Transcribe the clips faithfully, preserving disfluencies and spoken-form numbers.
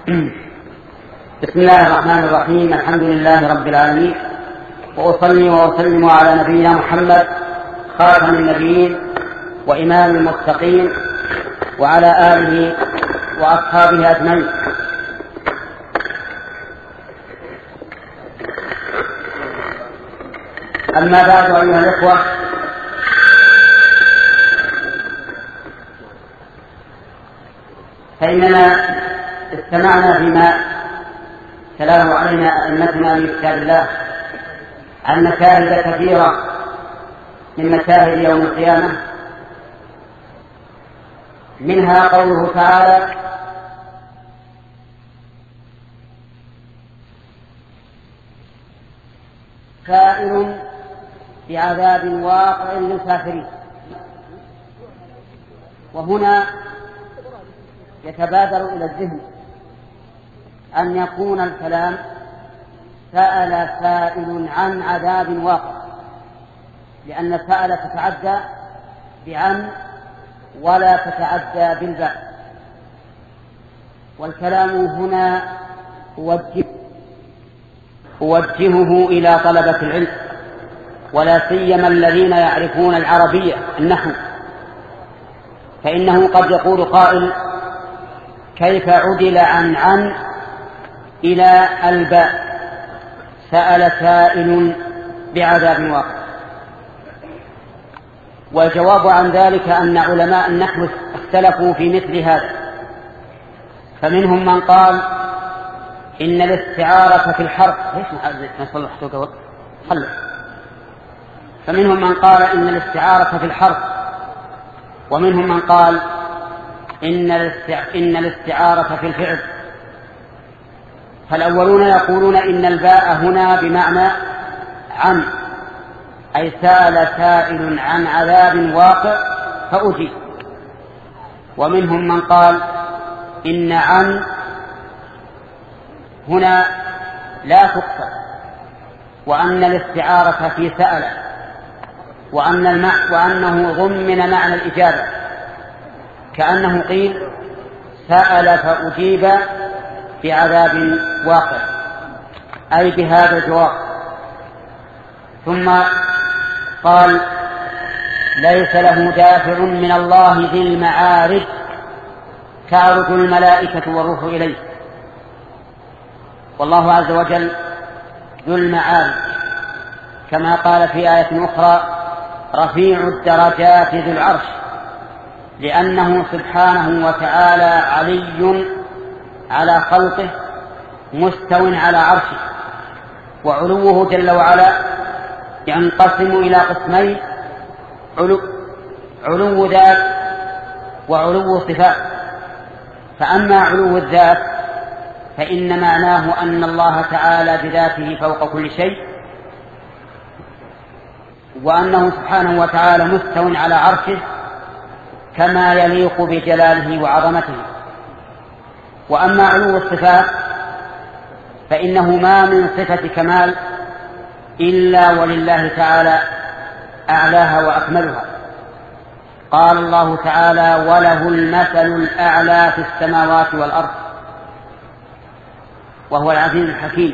بسم الله الرحمن الرحيم. الحمد لله رب العالمين، وأصلي وأسلم على نبينا محمد خاتم النبيين وإمام المتقين وعلى آله وأصحابه أجمعين. أما بعد، أيها الإخوة، فإننا استمعنا فيما تلاه علينا أئمتنا من كتاب الله عن مشاهد كثيرة من مشاهد يوم القيامة، منها قوله تعالى: سائل بعذاب واقع للكافرين. وهنا يتبادر إلى الذهن أن يكون الكلام سأل سائل عن عذاب واقع، لأن سأل تتعدى بعن ولا تتعدى بالباء، والكلام هنا أوجه أوجهه إلى طلبة العلم، ولا سيما الذين يعرفون العربية النحو، فإنه قد يقول قائل: كيف عدل عن عن إلى الباء؟ سأل سائل بعذاب واقع. والجواب عن ذلك أن علماء النحو اختلفوا في مثل هذا، فمنهم من قال إن الاستعارة في الحرف ليش نصلح حل فمنهم من قال إن الاستعارة في الحرف، ومنهم من قال إن إن الاستعارة في الفعل. فالأولون يقولون إن الباء هنا بمعنى عن، أي سأل سائل عن عذاب واقع فأجيب. ومنهم من قال إن عن هنا لا تقصد، وأن الاستعارة في سأل، وأن المع... وأنه ضمن معنى الإجابة، كأنه قيل: سأل فأجيب بعذاب واقع، أي بهذا الجواب. ثم قال: ليس له دافع من الله ذي المعارج تعرج الملائكة والروح إليه. والله عز وجل ذو المعارج، كما قال في آية أخرى: رفيع الدرجات ذو العرش، لأنه سبحانه وتعالى علي على خلقه مستو على عرشه. وعلوه جل وعلا ينقسم إلى قسمين: علو, علو ذات وعلو صفات. فأما علو الذات فإن معناه أن الله تعالى بذاته فوق كل شيء، وأنه سبحانه وتعالى مستو على عرشه كما يليق بجلاله وعظمته. وأما علو الصفات فإنه ما من صفة كمال إلا ولله تعالى أعلاها وأكملها. قال الله تعالى: وله المثل الأعلى في السماوات والأرض، وهو العزيز الحكيم.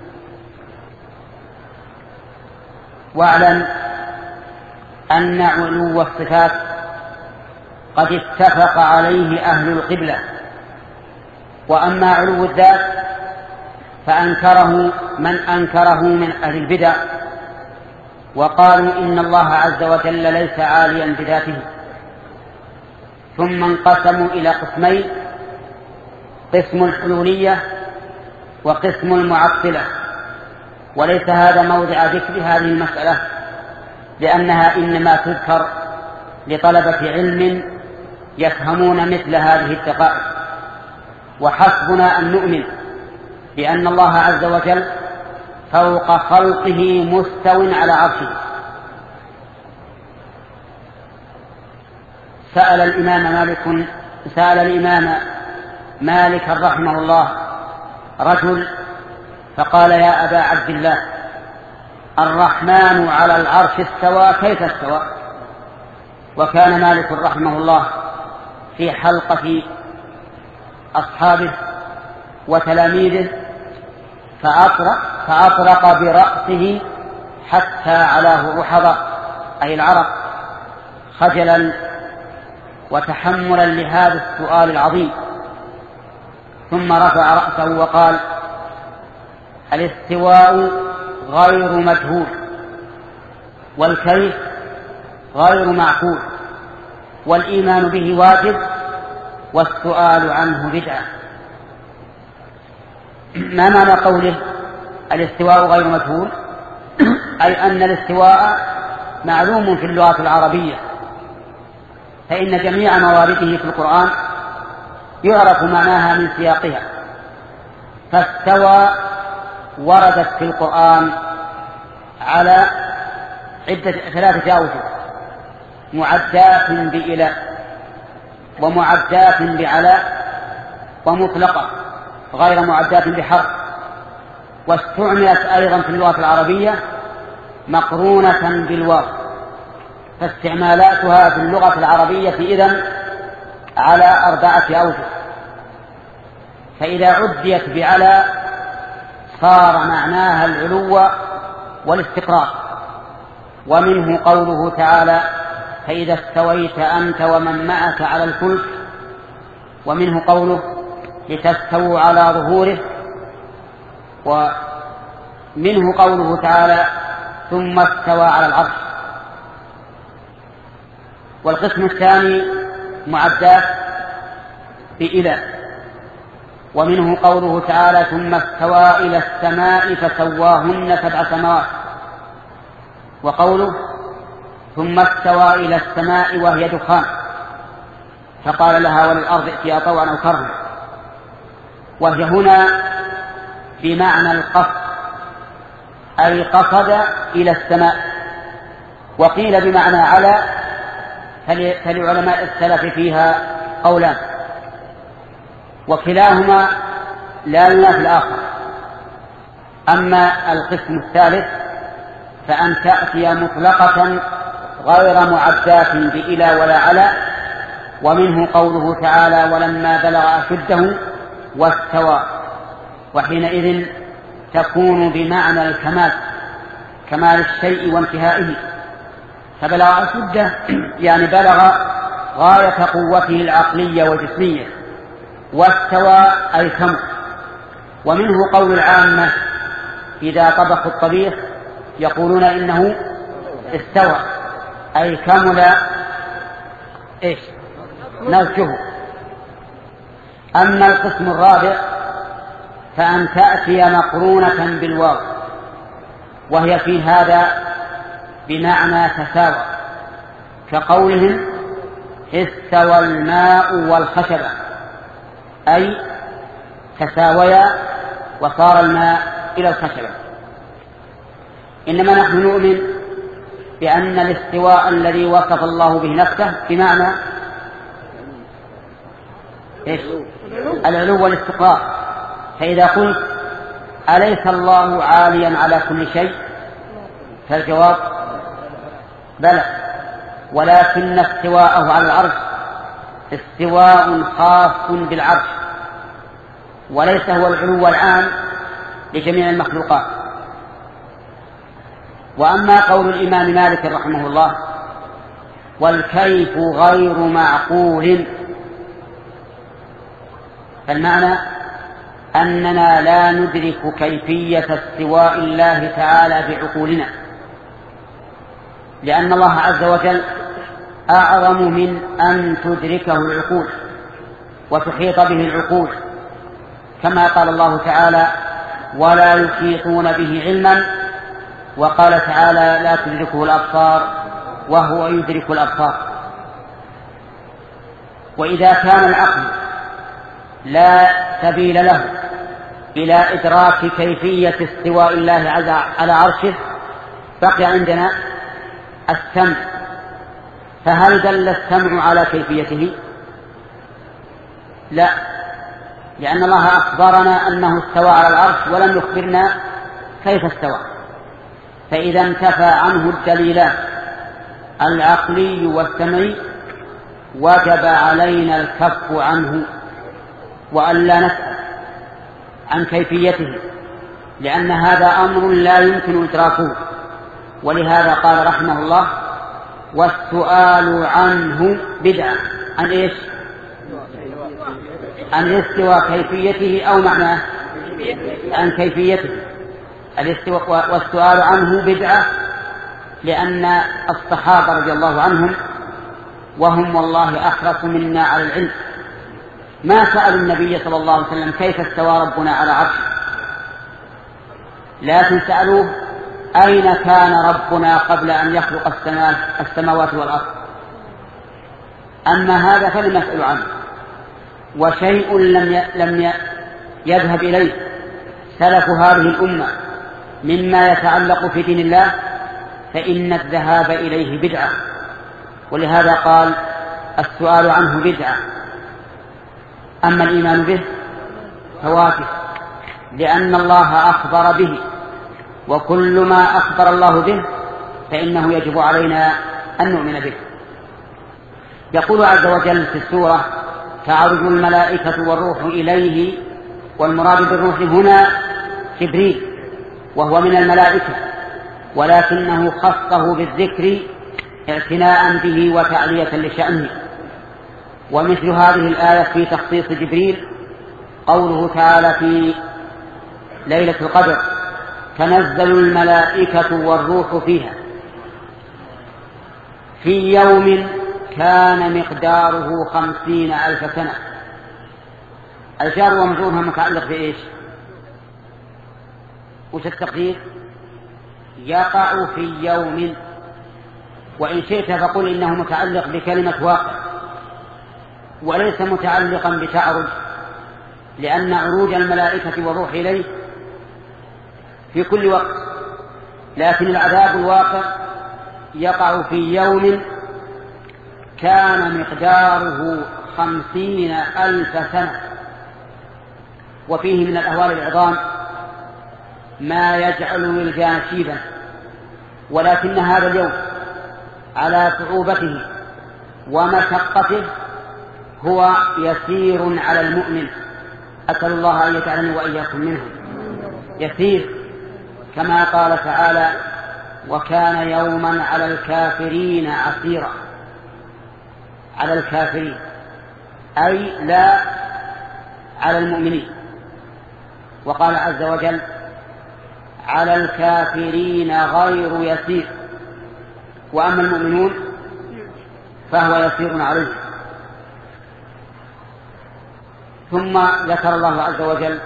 واعلم أن علو الصفات قد اتفق عليه أهل القبلة. وأما علو الذات فأنكره من أنكره من أهل البدع، وقالوا إن الله عز وجل ليس عاليا بذاته. ثم انقسموا إلى قسمين: قسم الحلولية وقسم المعطلة. وليس هذا موضع ذكر هذه المسألة، لأنها إنما تذكر لطلبة علم يفهمون مثل هذه الدقائق. وحسبنا أن نؤمن بأن الله عز وجل فوق خلقه مستو على عرشه. سأل الإمام مالك سأل الإمام مالك رحمه الله رجل فقال: يا أبا عبد الله، الرحمن على العرش استوى، كيف استوى؟ وكان مالك رحمه الله في حلقة أصحابه وتلاميذه فأطرق, فأطرق برأسه حتى علاه رحضة أي العرق خجلا وتحملا لهذا السؤال العظيم، ثم رفع رأسه وقال: الاستواء غير مجهول، والكيف غير معقول، والإيمان به واجب، والسؤال عنه بدعة. ما معنى قوله الاستواء غير مجهول؟ أي أن الاستواء معلوم في اللغة العربية، فإن جميع موارده في القرآن يعرف معناها من سياقها. فاستوى وردت في القرآن على عدة ثلاثة أوجه: معدات بإلى، ومعدات بعلى، ومطلقة غير معدات بحرف. واستعملت أيضا في اللغة العربية مقرونة بالواو، فاستعمالاتها في اللغة العربية إذن على أربعة أوجه. فإذا عديت بعلى صار معناها العلو والاستقرار، ومنه قوله تعالى: فإذا استويت أنت ومن معك على الفلك، ومنه قوله: لتستووا على ظهوره، ومنه قوله تعالى: ثم استوى على العرش. والقسم الثاني معدات بإلى، ومنه قوله تعالى: ثم استوى إلى السماء فسواهن سبع سماوات، وقوله: ثم استوى إلى السماء وهي دخان فقال لها وللأرض ائتيا طوعا أو كرها، وهي هنا بمعنى القصد، أي قصد إلى السماء. وقيل بمعنى على، فلعلماء السلف فيها قولان، وكلاهما لا ينافي الآخر. أما القسم الثالث فأن تأتي مطلقة غير معدات بإلى ولا على، ومنه قوله تعالى: ولما بلغ أشده واستوى، وحينئذ تكون بمعنى الكمال، كمال الشيء وانتهائه. فبلغ أشده يعني بلغ غاية قوته العقلية والجسمية، واستوى أي كمل. ومنه قول العامة إذا طبخوا الطبيخ يقولون إنه استوى، أي كمل إيش نرجه. أما القسم الرابع فأن تأتي مقرونة بالواو، وهي في هذا بمعنى تساوى، كقولهم: استوى الماء والخشبة، أي تساويا وصار الماء إلى الخشبة. إنما نحن نؤمن بأن الاستواء الذي وصف الله به نفسه بمعنى إيش؟ العلو والاستقرار. فإذا قلت: أليس الله عاليا على كل شيء؟ فالجواب: بلى، ولكن استواءه على العرش استواء خاص بالعرش، وليس هو العلو العام لجميع المخلوقات. وأما قول الإمام مالك رحمه الله: والكيف غير معقول، فالمعنى أننا لا ندرك كيفية استواء الله تعالى بعقولنا، لأن الله عز وجل أعظم من أن تدركه العقول وتحيط به العقول، كما قال الله تعالى: ولا يحيطون به علما، وقال تعالى: لا تدركه الأبصار وهو يدرك الأبصار. وإذا كان العقل لا سبيل له إلى إدراك كيفية استواء الله على عرشه، بقي عندنا السمع. فهل دل السمع على كيفيته؟ لا، لأن الله أخبرنا أنه استوى على العرش ولم يخبرنا كيف استوى. فإذا انتفى عنه الدليلان العقلي والسمعي وجب علينا الكف عنه وأن لا نسأل. عن كيفيته، لأن هذا أمر لا يمكن إدراكه. ولهذا قال رحمه الله: والسؤال عنه بدعة. عن إيش؟ عن الاستواء كيفيته أو معناه؟ عن كيفيته. الاستواء والسؤال عنه بدعة، لأن الصحابة رضي الله عنهم وهم والله أحرص منا على العلم ما سألوا النبي صلى الله عليه وسلم كيف استوى ربنا على عرشه، لكن سألوه أين كان ربنا قبل أن يخلق السماوات والأرض. أما هذا فلم يسأل عنه. وشيء لم لم يذهب إليه سلف هذه الأمة مما يتعلق في دين الله فإن الذهاب إليه بدعة. ولهذا قال: السؤال عنه بدعة. أما الإيمان به فواجب، لأن الله أخبر به، وكل ما أخبر الله به فإنه يجب علينا أن نؤمن به. يقول عز وجل في السورة: تعرج الملائكة والروح إليه. والمراد بالروح هنا جبريل، وهو من الملائكة، ولكنه خصه بالذكر اعتناء به وتعلية لشأنه. ومثل هذه الآية في تخصيص جبريل قوله تعالى في ليلة القدر: تنزل الملائكة والروح فيها في يوم كان مقداره خمسين ألف سنة. الجار ومجرورها متعلق بإيش؟ وش التقدير؟ يقع في يوم. وإن شئت فقل إنه متعلق بكلمة واقع وليس متعلقا بتعرج، لأن عروج الملائكة والروح إليه في كل وقت، لكن العذاب الواقع يقع في يوم كان مقداره خمسين ألف سنة. وفيه من الأهوال العظام ما يجعل الولدان شيبا، ولكن هذا اليوم على صعوبته ومشقته هو يسير على المؤمن. أسأل الله أن يجعلني وإياكم منهم. يسير كما قال تعالى: وكان يوما على الكافرين عسيرا. على الكافرين أي لا على المؤمنين. وقال عز وجل: على الكافرين غير يسير. وأما المؤمنون فهو يسير عليه. ثم ذكر الله عز وجل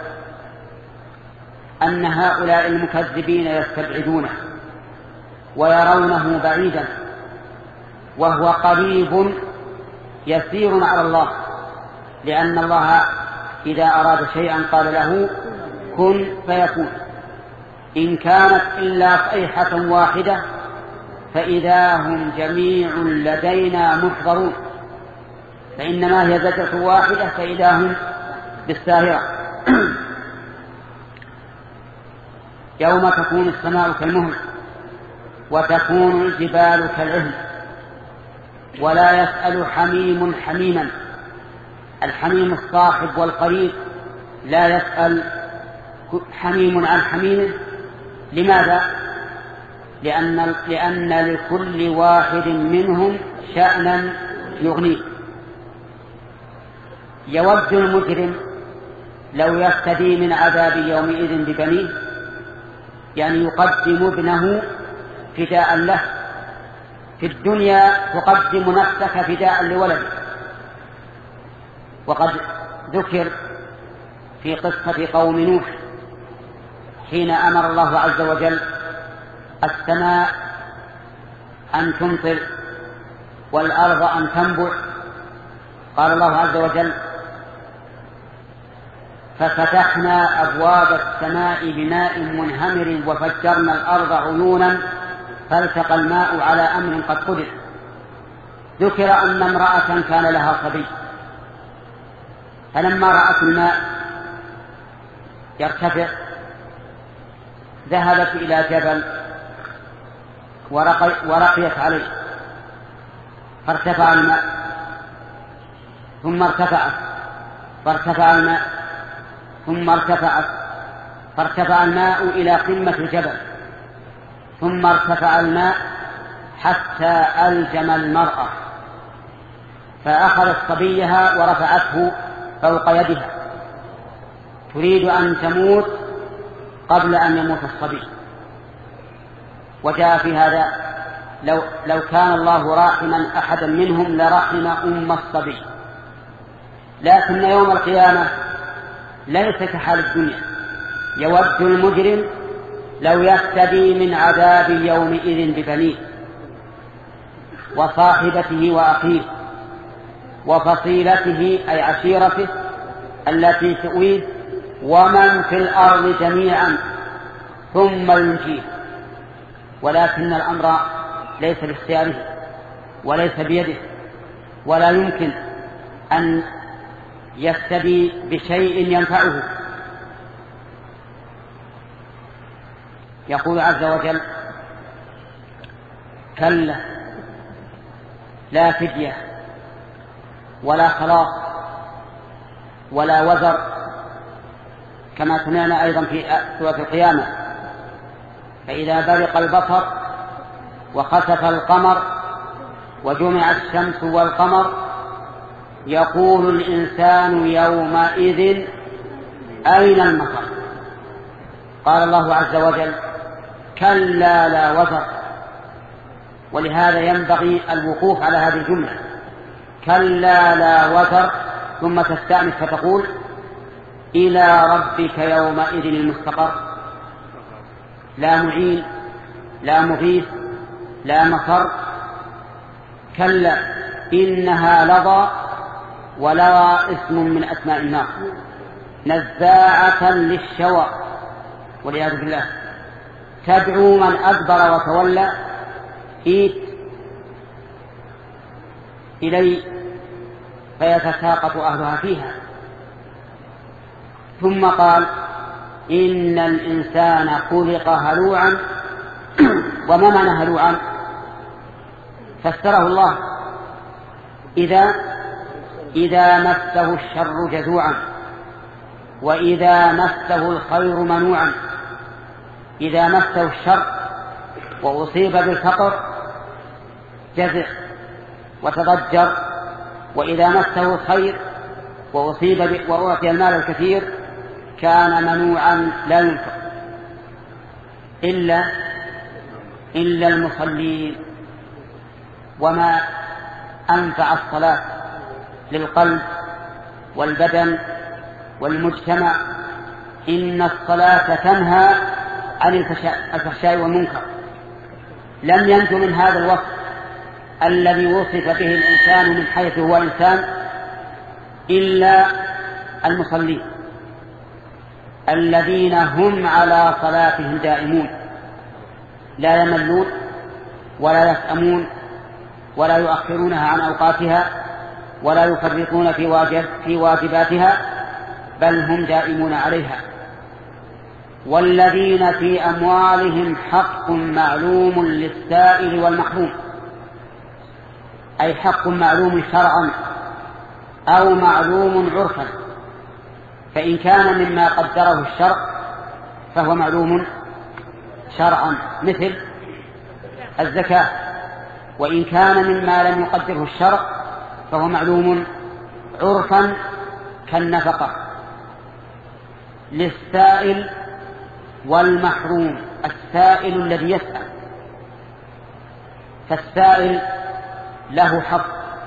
أن هؤلاء المكذبين يستبعدونه ويرونه بعيدا، وهو قريب يسير على الله، لأن الله إذا أراد شيئا قال له كن فيكون. إن كانت إلا صيحة واحدة فإذا هم جميع لدينا محضرون. فإنما هي زجرة واحدة فإذا هم بالساهرة. يوم تكون السماء كالمهل وتكون الجبال كالعهن ولا يسأل حميم حميما. الحميم الصاحب والقريب لا يسأل حميم عن حميمه. لماذا؟ لأن, لأن لكل واحد منهم شأنا يغنيه. يود المجرم لو يفتدي من عذاب يومئذ ببنيه، يعني يقدم ابنه فداء له. في الدنيا تقدم نفسك فداء لولدك. وقد ذكر في قصة قوم نوح حين أمر الله عز وجل السماء أن تمطر والأرض أن تنبع. قال الله عز وجل: ففتحنا أبواب السماء بماء منهمر وفجرنا الأرض عيونا فالتقى الماء على أمر قد قدر. ذكر أن امرأة كان لها صبي، فلما رأت الماء يرتفع ذهبت إلى جبل ورقي ورقيت عليه فارتفع الماء، ثم ارتفعت فارتفع الماء، ثم ارتفعت فارتفع الماء إلى قمة الجبل، ثم ارتفع الماء حتى ألجم المرأة، فأخذت صبيها ورفعته فوق يدها تريد أن تموت قبل أن يموت الصبي. وجاء في هذا لو, لو كان الله راحما أحدا منهم لرحم أم الصبي. لكن يوم القيامة ليس كحال الدنيا، يود المجرم لو يفتدي من عذاب يومئذ ببنيه وصاحبته وأخيه وفصيلته أي عشيرته التي تؤويه ومن في الأرض جميعا ثم ينجيه. ولكن الأمر ليس باختياره وليس بيده، ولا يمكن أن يفتدي بشيء ينفعه. يقول عز وجل: كلا لا فدية ولا خلاص ولا وزر، كما سمعنا أيضا في سورة القيامة: فإذا برق البصر وخسف القمر وجمع الشمس والقمر يقول الإنسان يومئذ أين المفر. قال الله عز وجل: كلا لا وزر. ولهذا ينبغي الوقوف على هذه الجملة: كلا لا وزر، ثم تستأنف فتقول: إلى ربك يومئذ المستقر. لا معين، لا مغيث، لا مفر. كلا إنها لظى، ولظى اسم من أسماء النار، نزاعة للشوى والعياذ بالله، تدعو من أدبر وتولى. إيت إلي فيتساقط أهلها فيها. ثم قال: إن الإنسان خلق هلوعا. وما معنى هلوعا؟ فسره الله: إذا إذا مسه الشر جزوعا، وإذا مسه الخير منوعا. إذا مسه الشر وأصيب بالفقر جزع وتضجر، وإذا مسه الخير وأصيب وأعطي المال الكثير كان منوعا لا ينفق. إلا إلا المصلين. وما أنفع الصلاة للقلب والبدن والمجتمع. إن الصلاة تنهى عن الفحشاء والمنكر. لم ينج من هذا الوصف الذي وصف به الإنسان من حيث هو إنسان إلا المصلين الذين هم على صلاتهم دائمون، لا يملون ولا يسأمون ولا يؤخرونها عن أوقاتها ولا يفرطون في واجب في واجباتها، بل هم دائمون عليها. والذين في أموالهم حق معلوم للسائل والمحروم، أي حق معلوم شرعا أو معلوم عرفا. فإن كان مما قدره الشرع فهو معلوم شرعا مثل الزكاة، وإن كان مما لم يقدره الشرع فهو معلوم عرفا كالنفقة. للسائل والمحروم، السائل الذي يسأل، فالسائل له حق.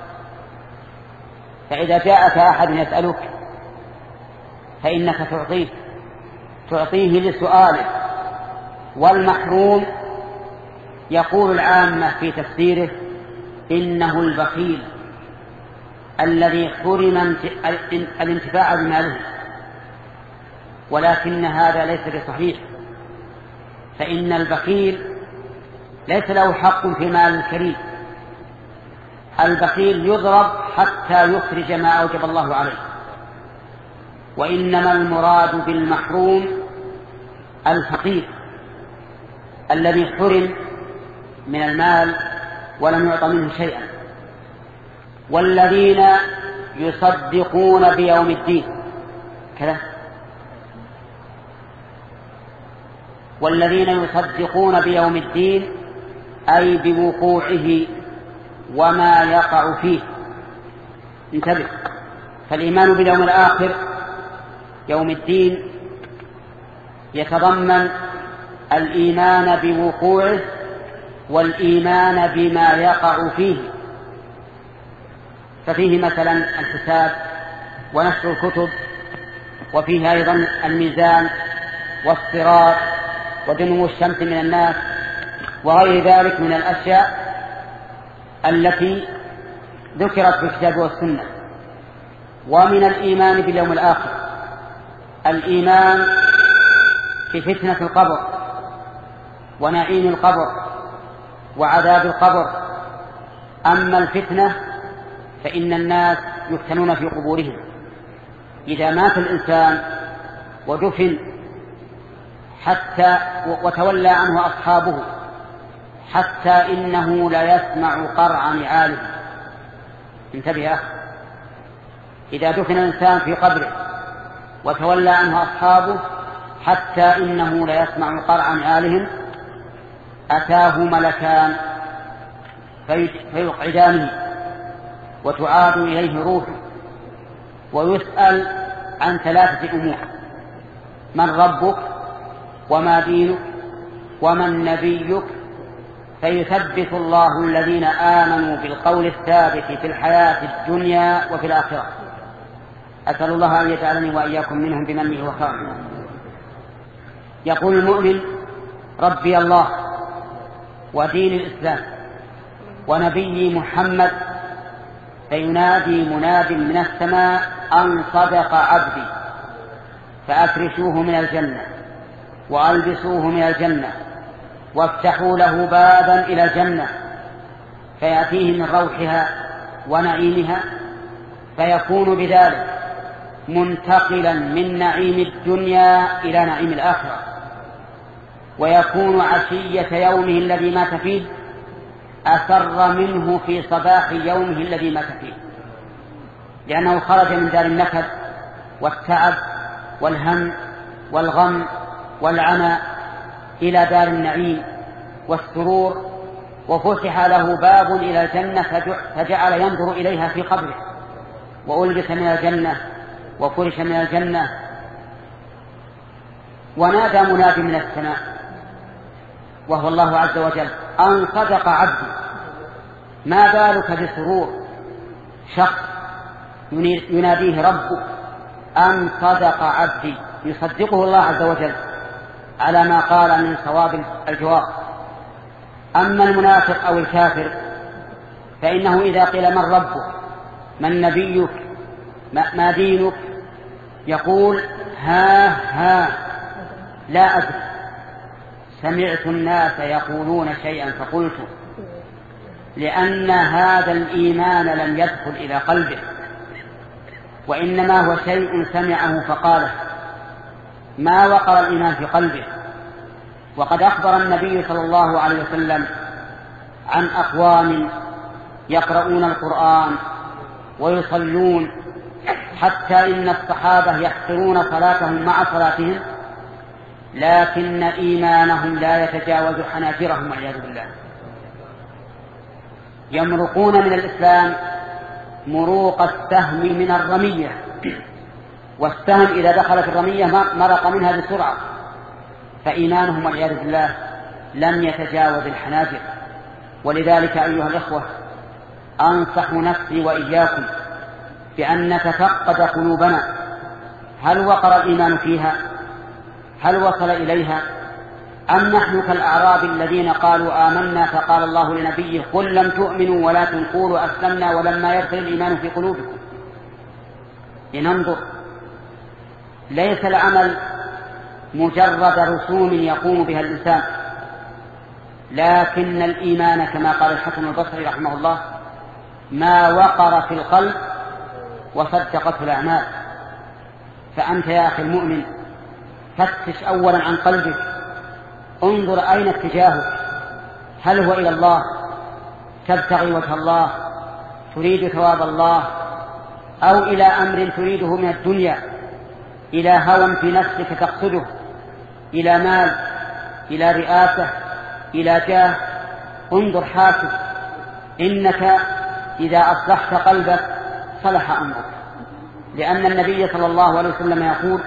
فإذا جاءك أحد يسألك فإنك تعطيه تعطيه لسؤاله. والمحروم يقول العامة في تفسيره إنه البخيل الذي حرم الانتفاع بماله، ولكن هذا ليس بصحيح، فإن البخيل ليس له حق في مال الكريم. البخيل يضرب حتى يخرج ما أوجب الله عليه. وإنما المراد بالمحروم الفقير الذي حرم من المال ولم يعط منه شيئا. والذين يصدقون بيوم الدين كذا والذين يصدقون بيوم الدين أي بوقوعه وما يقع فيه. انتبه، فالإيمان باليوم الآخر يوم الدين يتضمن الإيمان بوقوعه والإيمان بما يقع فيه، ففيه مثلا الحساب ونشر الكتب، وفيه أيضا الميزان والصراط ودنو الشمس من الناس وغير ذلك من الأشياء التي ذكرت في الكتاب والسنة. ومن الإيمان باليوم الآخر الإيمان بفتنة القبر ونعيم القبر وعذاب القبر. أما الفتنة فإن الناس يفتنون في قبورهم، إذا مات الإنسان ودفن حتى وتولى عنه أصحابه حتى إنه لا يسمع قرع نعاله. انتبه يا أخي، إذا دفن الإنسان في قبره وتولى عنه أصحابه حتى إنه لا يسمع قرع نعالهم أتاه ملكان فيقعدانه وتعاد إليه روحه ويسأل عن ثلاثة أمور: من ربك وما دينك ومن نبيك، فيثبت الله الذين آمنوا بالقول الثابت في الحياة الدنيا وفي الآخرة. أسأل الله أن يجعلني وإياكم منهم بمنه وكرمه. يقول المؤمن: ربي الله ودين الإسلام ونبي محمد، فينادي مناد من السماء أن صدق عبدي، فأفرشوه من الجنة وألبسوه من الجنة وافتحوا له بابا إلى الجنة، فيأتيه من روحها ونعيمها، فيكون بذلك منتقلا من نعيم الدنيا إلى نعيم الآخرة، ويكون عشية يومه الذي مات فيه أسر منه في صباح يومه الذي مات فيه، لأنه خرج من دار النكد والتعب والهم والغم والعنى إلى دار النعيم والسرور، وفتح له باب إلى الجنة فجعل ينظر إليها في قبره، وألبس من الجنة وفرش من الجنة. ونادى مناد من السماء وهو الله عز وجل أن صدق عبدي. ما بالك بسرور شخص يناديه ربه أن صدق عبدي، يصدقه الله عز وجل على ما قال من صواب الجواب. أما المنافق أو الكافر فإنه إذا قيل من ربك من نبيك ما دينك يقول ها ها لا أدري، سمعت الناس يقولون شيئا فقلت، لأن هذا الإيمان لم يدخل إلى قلبه، وإنما هو شيء سمعه فقاله، ما وقر الإيمان في قلبه. وقد أخبر النبي صلى الله عليه وسلم عن أقوام يقرؤون القرآن ويصلون حتى إن الصحابة يحقرون صلاتهم مع صلاتهم، لكن إيمانهم لا يتجاوز حناجرهم والعياذ بالله. يمرقون من الإسلام مروق السهم من الرمية، والسهم إذا دخل في الرمية مرق منها بسرعة، فإيمانهم والعياذ بالله لم يتجاوز الحناجر. ولذلك أيها الإخوة أنصح نفسي وإياكم بأن نتفقد قلوبنا، هل وقر الإيمان فيها؟ هل وصل إليها؟ أم نحن كالأعراب الذين قالوا آمنا فقال الله لنبيه قل لم تؤمنوا ولكن قولوا أسلمنا ولما يدخل الإيمان في قلوبكم؟ لننظر. ليس العمل مجرد رسوم يقوم بها الإنسان، لكن الإيمان كما قال الحسن البصري رحمه الله ما وقر في القلب وصدقته الأعمال. فأنت يا أخي المؤمن فتش أولا عن قلبك، انظر أين اتجاهك، هل هو إلى الله تبتغي وجه الله تريد ثواب الله، أو إلى أمر تريده من الدنيا، إلى هوى في نفسك تقصده، إلى مال إلى رئاسة إلى جاه. انظر حاسب، إنك إذا أصلحت قلبك صلح أمرك، لأن النبي صلى الله عليه وسلم يقول: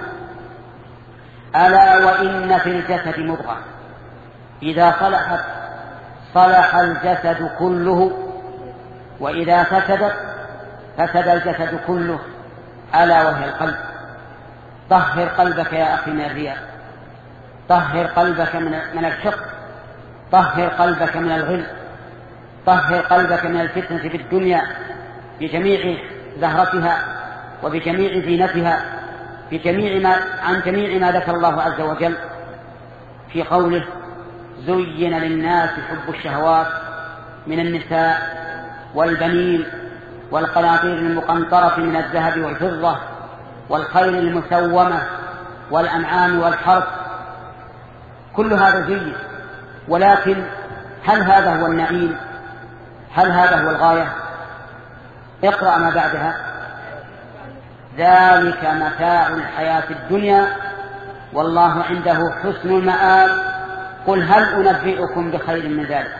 ألا وإن في الجسد مضغة إذا صلحت صلح الجسد كله وإذا فسدت فسد الجسد كله، ألا وهي القلب. طهر قلبك يا أخي من الرياء، طهر قلبك من الحقد، طهر قلبك من الغل، طهر قلبك من الفتنة في الدنيا بجميع زهرتها وبجميع زينتها، بجميع ما عن جميع ما ذكر الله عز وجل في قوله: زين للناس حب الشهوات من النساء والبنين والقناطير المقنطرة من الذهب والفضة والخيل المسومة والأنعام والحرث. كل هذا زين، ولكن هل هذا هو النعيم؟ هل هذا هو الغاية؟ اقرأ ما بعدها: ذلك متاع الحياة الدنيا والله عنده حسن المآب قل هل أنبئكم بخير من ذلك.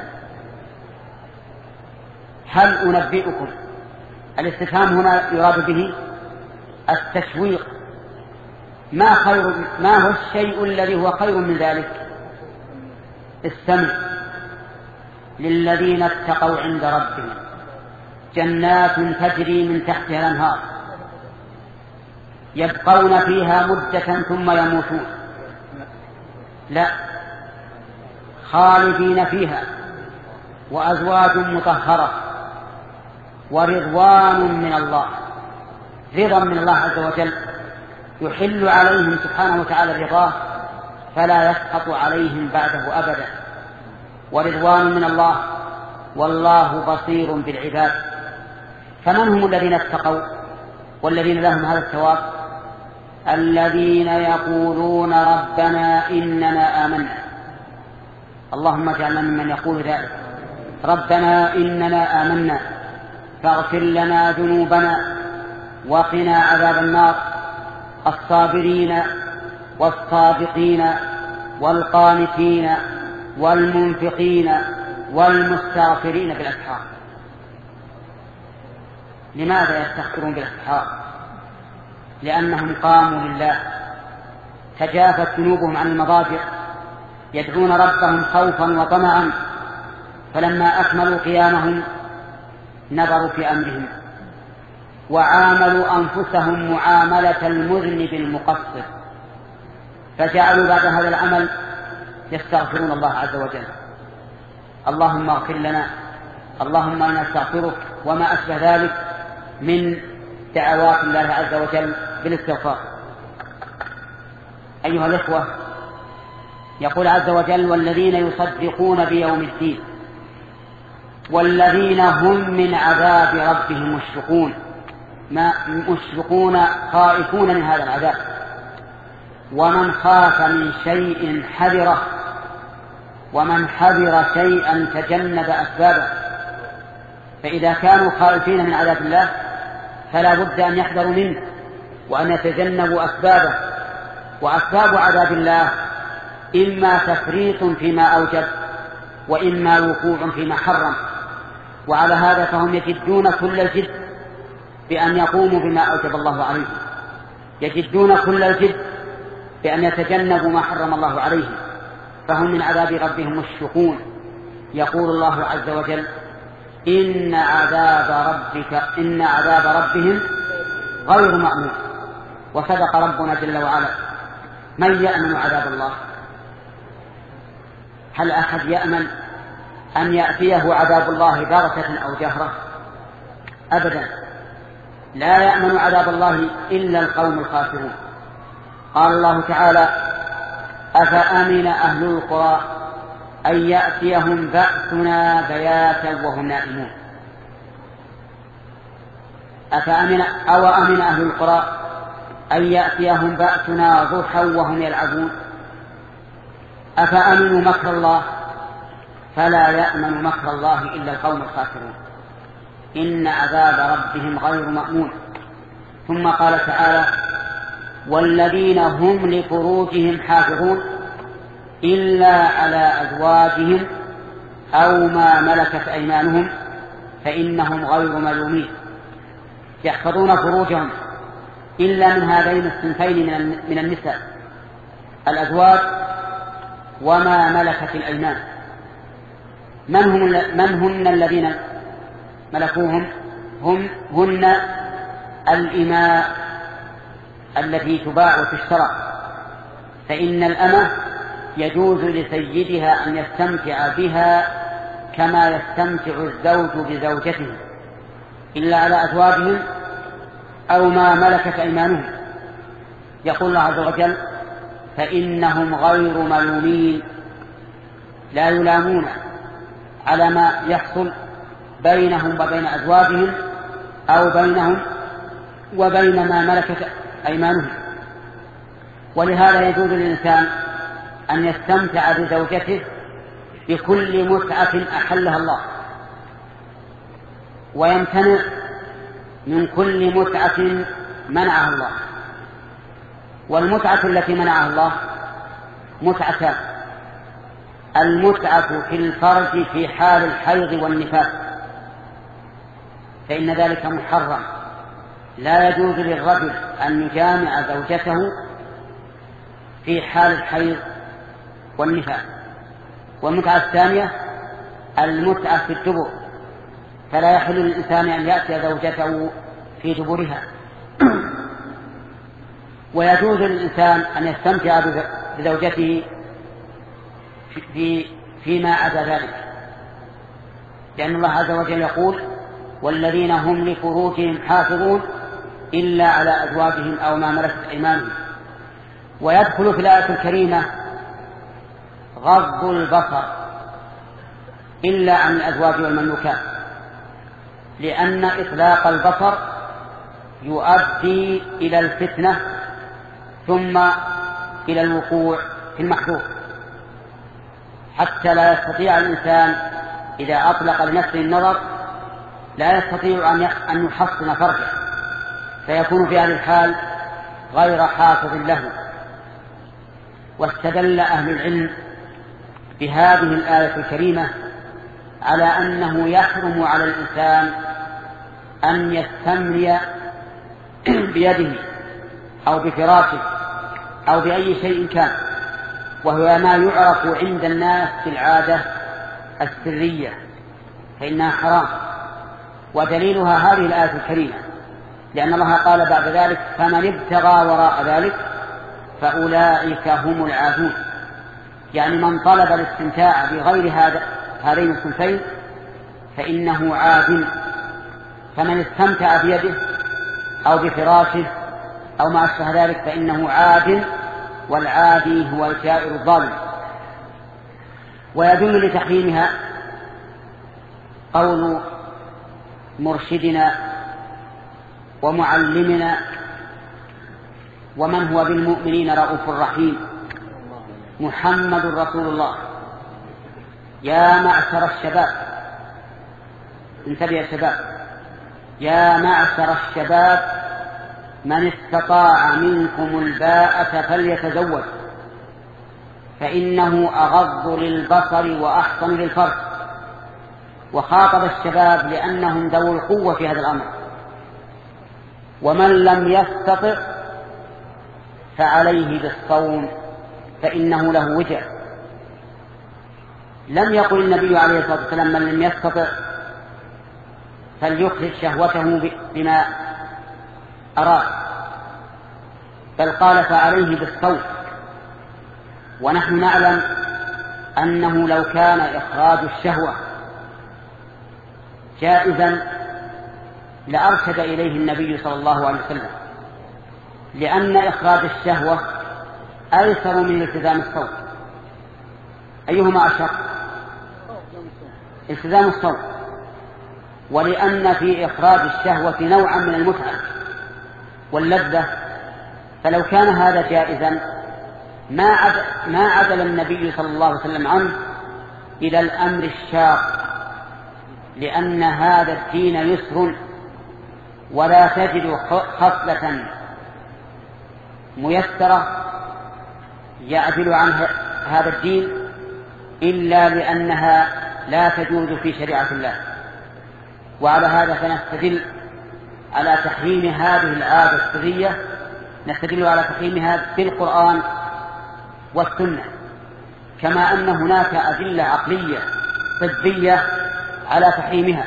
هل أنبئكم، الاستفهام هنا يراد به التشويق. ما خير، ما هو الشيء الذي هو خير من ذلك؟ استمع: للذين اتقوا عند ربهم جنات تجري من تحتها الأنهار يبقون فيها مدة ثم يموتون، لا، خالدين فيها، وأزواج مطهرة ورضوان من الله، رضا من الله عز وجل يحل عليهم سبحانه وتعالى رضاه فلا يسقط عليهم بعده أبدا، ورضوان من الله والله بصير بالعباد. فمن هم الذين اتقوا والذين لهم هذا الثواب؟ الذين يقولون ربنا إننا آمنا. اللهم اجعلنا ممن يقول ذلك: ربنا إننا آمنا فاغفر لنا ذنوبنا وقنا عذاب النار. الصابرين والصادقين والقانتين والمنفقين والمستغفرين بالأسحار. لماذا يستغفرون بالأسحار؟ لأنهم قاموا لله، تجافت جنوبهم عن المضاجع، يدعون ربهم خوفا وطمعا، فلما أكملوا قيامهم نظروا في أمرهم وعاملوا أنفسهم معاملة المذنب المقصر، فجعلوا بعد هذا العمل يستغفرون الله عز وجل: اللهم اغفر لنا، اللهم إنا نستغفرك، وما أشبه ذلك من دعوات الله عز وجل بالاستغفار. أيها الإخوة، يقول عز وجل: والذين يصدقون بيوم الدين والذين هم من عذاب ربهم مشفقون، ما مشفقون خائفون من هذا العذاب. ومن خاف من شيء حذره، ومن حذر شيئا تجنب أسبابه. فإذا كانوا خائفين من عذاب الله فلا بد أن يحذروا منه وأن يتجنبوا أسبابه. وأسباب عذاب الله إما تفريط فيما أوجب وإما وقوع فيما حرم، وعلى هذا فهم يجدون كل الجد بأن يقوموا بما أوجب الله عليهم، يجدون كل الجد بأن يتجنبوا ما حرم الله عليهم، فهم من عذاب ربهم مشفقون. يقول الله عز وجل: إن عذاب ربك إن عذاب ربهم غير مأمون. وصدق ربنا جل وعلا: من يأمن عذاب الله؟ هل أحد يأمن أن يأتيه عذاب الله بغتة أو جهرة؟ أبدا، لا يأمن عذاب الله إلا القوم الخاسرون. قال الله تعالى: أفأمن أهل القرى أن يأتيهم بأسنا بياتا وهم نائمون. أفأمن أو أمن أهل القرى أن يأتيهم بأسنا ضحى وهم يلعبون. أفأمنوا مكر الله فلا يأمن مكر الله إلا القوم الخاسرون. إن عذاب ربهم غير مأمون. ثم قال تعالى: والذين هم لفروجهم حافظون إلا على أزواجهم أو ما ملكت أيمانهم فإنهم غير ملومين. يحفظون فروجهم إلا من هذين الصنفين من النساء، الأزواج وما ملكت الأيمان. من, هم من هن الذين ملكوهم؟ هم هن الإماء التي تباع وتشترى، فإن الأمة يجوز لسيدها أن يستمتع بها كما يستمتع الزوج بزوجته إلا على أزواجهم أو ما ملكت أيمانهم. يقول الله عز وجل فإنهم غير ملومين، لا يلامون على ما يحصل بينهم وبين أزواجهم أو بينهم وبين ما ملكت أيمانهم. ولهذا يجوز للإنسان أن يستمتع بزوجته بكل متعة أحلها الله، ويمتنع من كل متعة منعها الله. والمتعة التي منعها الله متعتان: المتعة في الفرج في حال الحيض والنفاس، فإن ذلك محرم، لا يجوز للرجل أن يجامع زوجته في حال الحيض والنفاس. والمتعة الثانية المتعة في الدبر، فلا يحل للإنسان أن يأتي زوجته في دبرها. ويجوز للإنسان أن يستمتع بزوجته في فيما عدا ذلك، لأن الله عز وجل يقول والذين هم لفروجهم حافظون إلا على أزواجهم أو ما ملكت أيمانهم. ويدخل في الآية الكريمة غض البصر إلا عن الأزواج والمملوكات، لأن إطلاق البصر يؤدي إلى الفتنة ثم إلى الوقوع في المحذور، حتى لا يستطيع الإنسان إذا أطلق لنفسه النظر لا يستطيع أن يحصن فرجه، فيكون في هذه الحال غير حافظ له. واستدل أهل العلم بهذه الآية الكريمة على أنه يحرم على الإنسان أن يستمري بيده أو بفراشه أو بأي شيء كان، وهو ما يعرف عند الناس في العادة السرية، فإنها حرام. ودليلها هذه الآية الكريمة، لأن الله قال بعد ذلك فمن ابتغى وراء ذلك فأولئك هم العادون، يعني من طلب الاستمتاع بغير هذا هذين الصنفين فإنه عاد. فمن استمتع بيده أو بفراشه أو ما أشبه ذلك فإنه عاد، والعادي هو الجائر الظالم. ويدل لتحريمها قول مرشدنا ومعلمنا ومن هو بالمؤمنين رؤوف رحيم محمد رسول الله: يا معشر الشباب، انتبه يا شباب، يا معشر الشباب من استطاع منكم الباءة فليتزوج فإنه أغض للبصر وأحصن للفرج. وخاطب الشباب لأنهم ذو القوة في هذا الأمر. ومن لم يستطع فعليه بالصوم فإنه له وجع. لم يقل النبي عليه الصلاة والسلام من لم يستطع فليخرج شهوته بما أراد، بل قال فعليه بالصوم. ونحن نعلم أنه لو كان إخراج الشهوة جائزا لأرشد إليه النبي صلى الله عليه وسلم، لأن إخراج الشهوة أيسر من التزام الصوم. أيهما أشر؟ التزام الصوم. ولأن في إخراج الشهوة نوعا من المتعة واللذة، فلو كان هذا جائزا ما عدل, ما عدل النبي صلى الله عليه وسلم عنه إلى الأمر الشاق، لأن هذا الدين يسر، ولا تجد خصلة ميسرة يعدل عنها هذا الدين إلا لأنها لا تجوز في شريعة الله. وعلى هذا فنستدل على تحريم هذه العادة السرية، نستدل على تحريمها بالقرآن والسنة، كما أن هناك أدلة عقلية طبية على تحريمها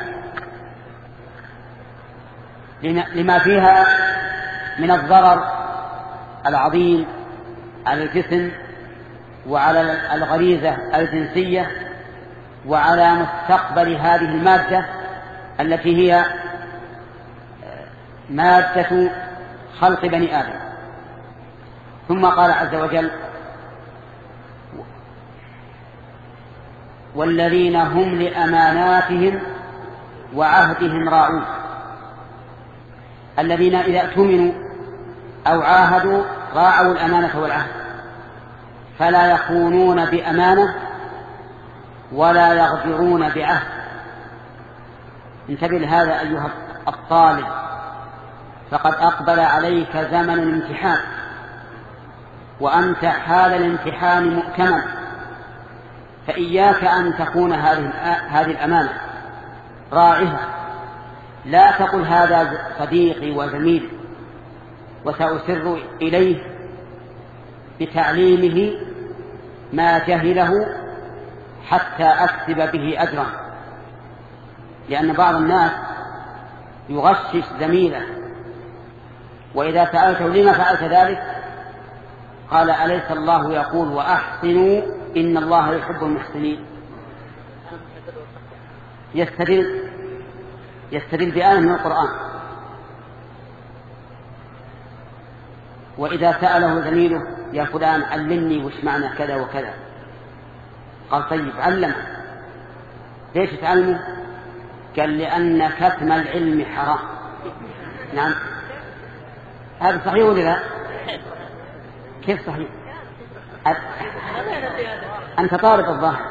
لما فيها من الضرر العظيم على الجسم وعلى الغريزة الجنسية وعلى مستقبل هذه المادة التي هي مادة خلق بني آدم. ثم قال عز وجل: والذين هم لأماناتهم وعهدهم راعون. الذين إذا اؤتمنوا أو عاهدوا راعوا الأمانة والعهد، فلا يخونون بأمانة ولا يغدرون بعهد. انتبه لهذا أيها الطالب، فقد أقبل عليك زمن الامتحان، وأنت حال الامتحان مؤتمن، فإياك أن تكون هذه هذه الأمانة راعها. لا تقل هذا صديقي وزميلي وسأسر إليه بتعليمه ما جهله حتى أكسب به أجرا، لأن بعض الناس يغشش زميله، وإذا سألته لما فعلت ذلك قال: أليس الله يقول وأحسنوا إن الله يحب المحسنين؟ يستدل يستدل بآية من القرآن. وإذا سأله زميله: يا فلان علمني وش معنى كذا وكذا، قال: طيب علمه. ليش تعلمه؟ قال: لأن كتم العلم حرام. نعم، هذا صحيح ولا لا؟ كيف صحيح؟ أنت طالب الظاهر،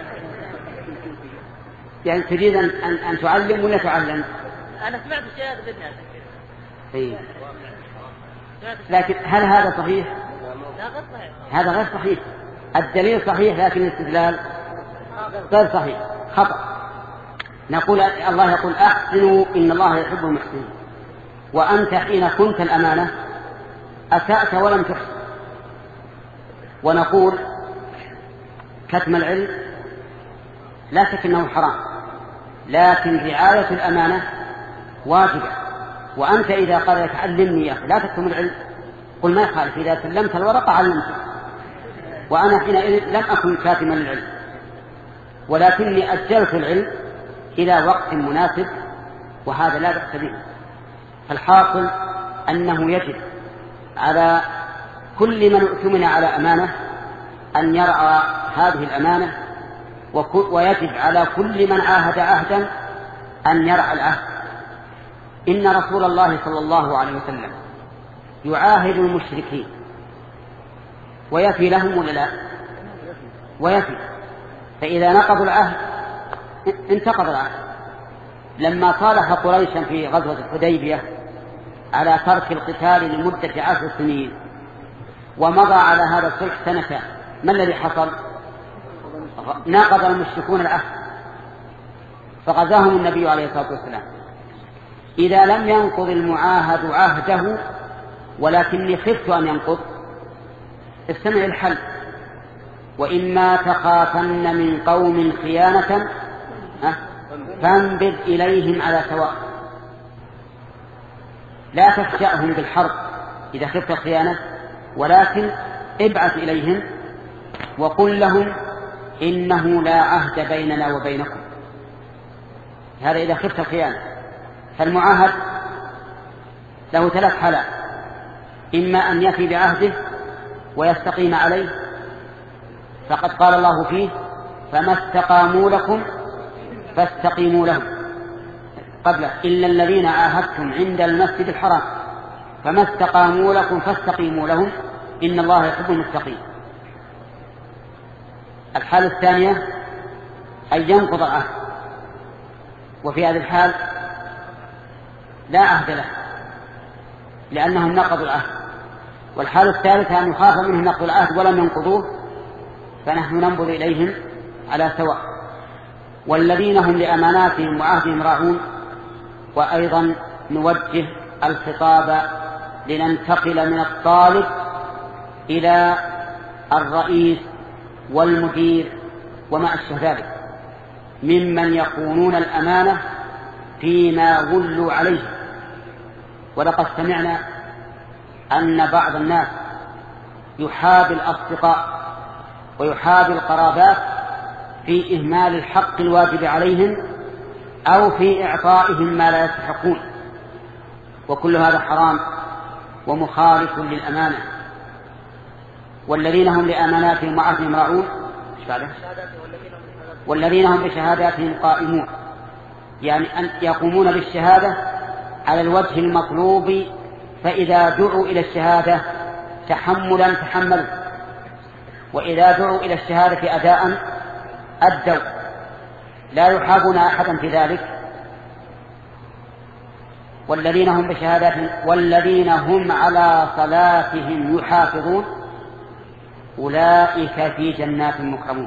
يعني تريد أن, أن, أن تعلم ولا تعلم؟ أنا سمعت الشيء هذا بدنا. طيب، لكن هل هذا صحيح؟ لا، غير صحيح. هذا غير صحيح. الدليل صحيح لكن الاستدلال غير صحيح، خطأ. نقول الله يقول: أحسنوا إن الله يحب المحسنين، وأنت حين كنت الأمانة أسأت ولم تحسن. ونقول: كتم العلم لا شك أنه حرام، لكن رعاية الأمانة واجبة. وأنت إذا قال لك علمني يا أخي لا تكتم العلم، قل ما يخالف، إذا سلمت الورقة علمت. وأنا حينئذ لم أكن كاتما للعلم، ولكني أجلت العلم إلى وقت مناسب، وهذا لا بأس به. فالحاصل أنه يجب على كل من اؤتمن على أمانة أن يرعى هذه الأمانة، ويجب على كل من عاهد عهدا أن يرعى العهد. إن رسول الله صلى الله عليه وسلم يعاهد المشركين ويفي لهم ولا لا؟ ويفي. فإذا نقضوا العهد انتقض العهد. لما صالح قريشا في غزوة الحديبية على ترك القتال لمدة عشر سنين ومضى على هذا الصلح سنتان، ما الذي حصل؟ ناقض المشركون العهد فغزاهم النبي عليه الصلاة والسلام. إذا لم ينقض المعاهد عهده ولكني خفت أن ينقض، استمع الحل: وإما تخافن من قوم خيانة فانبذ إليهم على سواء. لا تفجأهم بالحرب إذا خفت الخيانة، ولكن ابعث إليهم وقل لهم إنه لا عهد بيننا وبينكم. هذا إذا خفت الخيانة. فالمعاهد له ثلاث حالات: إما أن يفي بعهده ويستقيم عليه، فقد قال الله فيه: فما استقاموا لكم فاستقيموا لهم، قبل إلا الذين عاهدتم عند المسجد الحرام فما استقاموا لكم فاستقيموا لهم إن الله يحب المتقين. الحالة الثانية أن ينقض العهد، وفي هذه الحال لا عهد له لأنهم نقضوا العهد. والحالة الثالثة أن يخاف منهم نقض العهد ولم ينقضوه فنحن ننظر إليهم على سواء. والذين هم لأماناتهم وعهدهم راعون. وأيضا نوجه الخطاب لننتقل من الطالب إلى الرئيس والمدير وما أشبه ذلك ممن يخونون الأمانة فيما ولوا عليه. ولقد سمعنا أن بعض الناس يحابي الأصدقاء ويحابي القرابات في إهمال الحق الواجب عليهم أو في إعطائهم ما لا يستحقون، وكل هذا حرام ومخالف للأمانة. والذين هم لأماناتهم وعهدهم راعون. والذين هم بشهاداتهم قائمون، يعني أن يقومون بالشهادة على الوجه المطلوب، فإذا دعوا إلى الشهادة تحملا تحملوا، وإذا دعوا إلى الشهادة أداء أدوا، لا يحابون أحدا في ذلك. والذين هم بشهاداتهم والذين هم على صلاتهم يحافظون أولئك في جنات مكرمون.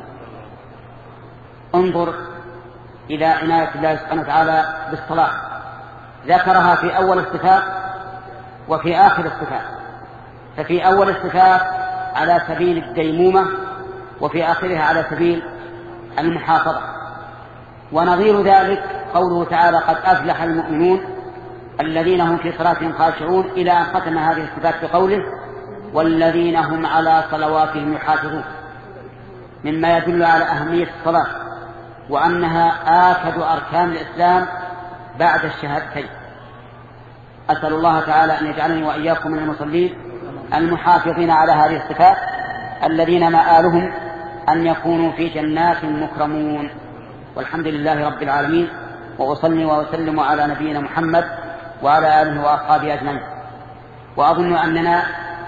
انظر إلى عناية الله سبحانه وتعالى بالصلاة، ذكرها في أول الصفات وفي آخر الصفات. ففي أول الصفات على سبيل الديمومة، وفي آخرها على سبيل المحافظة. ونظير ذلك قوله تعالى قد أفلح المؤمنون الذين هم في صلاتهم خاشعون، إلى أن ختم هذه الصفات بقوله والذين هم على صلواتهم يحافظون، مما يدل على أهمية الصلاة وأنها آكد أركان الإسلام بعد الشهادتين. أسأل الله تعالى أن يجعلني وإياكم من المصلين المحافظين على هذه الصفات الذين مآلهم أن يكونوا في جنات مكرمون. والحمد لله رب العالمين، وأصلي وأسلم على نبينا محمد وعلى آله وأصحابه أجمعين. وأظن أننا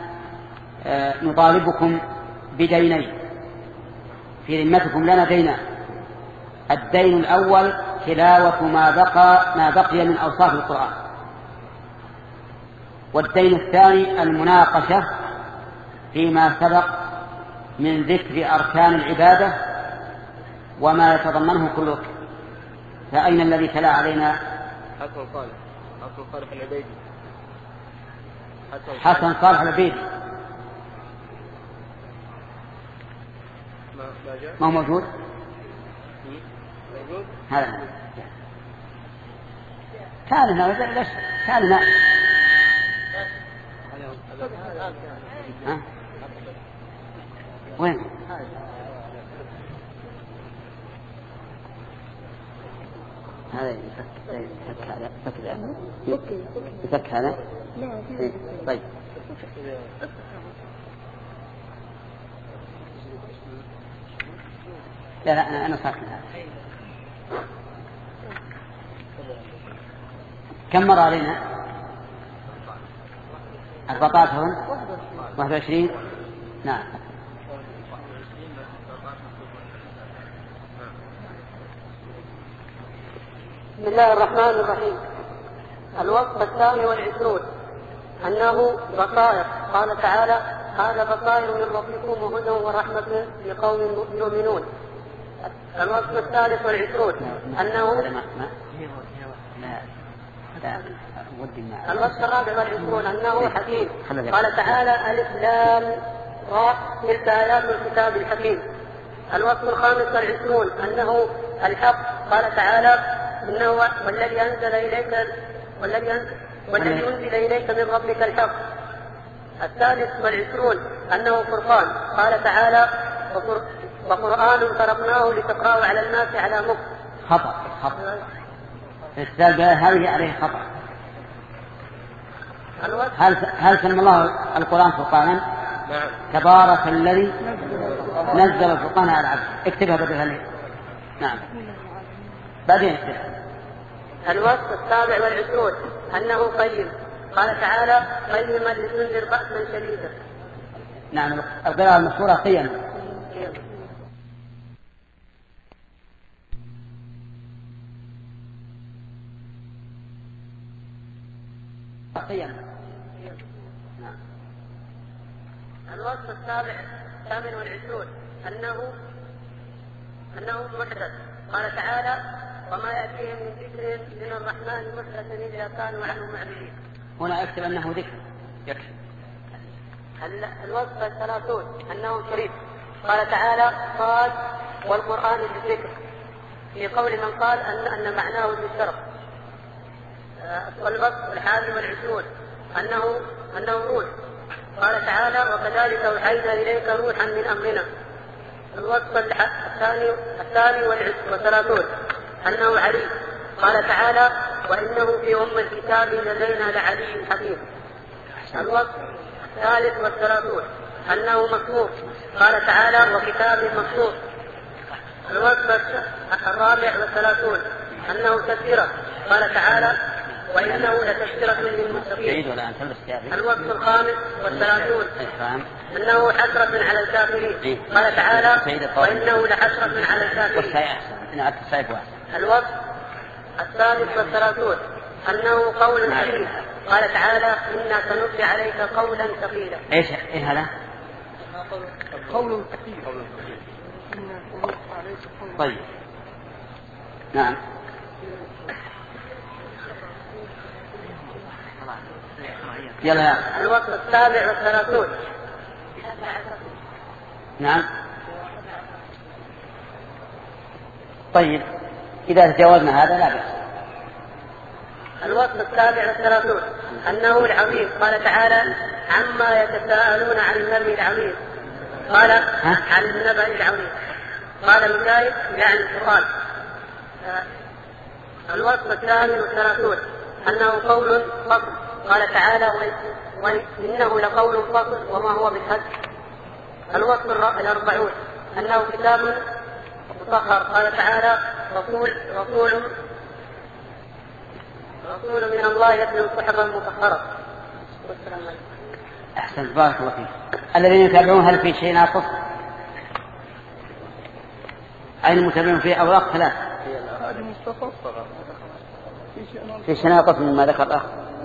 نطالبكم بدينين في ذمتكم لنا دينان. الدين الأول تلاوة ما بقى ما بقي من أوصاف القرآن، والدين الثاني المناقشة فيما سبق من ذكر أركان العبادة وما يتضمنه كل ركن. فأين الذي تلا علينا؟ حسن صالح حسن صالح العبيدي حسن صالح العبيدي ما هو موجود؟ موجود هذا كان هنا ليش كان هنا ها وين هذا يفك هذا يفك هذا طيب لا لا أنا أنا ساكن هذا. كم مر علينا؟ أربعة عشر واحد وعشرين. نعم. بسم الله الرحمن الرحيم. الوصف الثاني والعشرون أنه بصائر. قال تعالى هذا بصائر من ربكم وهدى ورحمة لقوم يؤمنون. الوصف الثالث والعشرون أنه الوصف الرابع والعشرون أنه حكيم. قال تعالى ألف لام راء تلك آيات الكتاب الحكيم. الوصف الخامس والعشرون أنه الحق. قال تعالى إنه والذي أنزل إليك والذي أنزل والذي أنزل إليك من ربك الحق. الثالث والعشرون أنه فرقان. قال تعالى وقرآن فرقناه لتقرأه على الناس على مكث. خطأ خطأ السالب هذه عليه خطأ. هل هل سمى الله القرآن فرقانا؟ نعم. تبارك الذي نزل الفرقان على العبد. اكتبها بدل. نعم بعدين اكتبها. الوصف السابع والعشرون أنه قيم. قال تعالى قيما لتنذر بأسا شديدا. نعم القراءة المشهورة قيم. قيم. الوصف السابع الثامن والعشرون أنه أنه محدث. قال تعالى: وما يأتيهم من ذكر من الرحمن محدث إلا كانوا عنه معرضين. هنا أكتب أنه ذكر يكفي. الوصف الثلاثون أنه شريف. قال تعالى: قال والقرآن بالذكر، في قول من قال أن, أن معناه بالشرف. والوصف الحادي والعشرون أنه أنه روح. قال تعالى: وكذلك أوحينا إليك روحا من أمرنا. الوصف الثاني الثاني والثلاثون أنه علي. قال تعالى: وإنه في أم الكتاب لدينا لعلي حكيم. الوصف الثالث والثلاثون أنه مصروف. قال تعالى: وكتاب مصروف. الوصف الرابع والثلاثون أنه تذكرة. قال تعالى: وإنه لتذكرة للمتقين. الوصف الخامس والثلاثون أنه حسرة على الكافرين. قال تعالى: وإنه لحسرة على الكافرين. الوصف الثالث والثلاثون أنه قول حكيم. قال تعالى: إنا سنلقي عليك قولا ثقيلا. ايش ايه هذا؟ قول ثقيل. طيب نعم. يلا. الوصف السابع والثلاثون. نعم. طيب إذا تجاوزنا هذا لا بأس. الوصف السابع والثلاثون أنه العظيم. قال تعالى: عما يتساءلون عن النبي العظيم. قال: عن النبأ العظيم. قال مجاهد: يعني القرآن. الوصف الثامن والثلاثون أنه قول فصل. قال تعالى: وإنه لقول فصل وما هو بالحق. الوصف الأربعون أنه كتاب مطهر. قال تعالى: رسول رسول رسول من الله يتلو صحفا مطهرة. أحسن بارك الله فيك. الذين يتابعون هل في شيء ناقص؟ أين المتابعون فيه أوراق ثلاث؟ في شيء ناقص مما ذكر الأخ.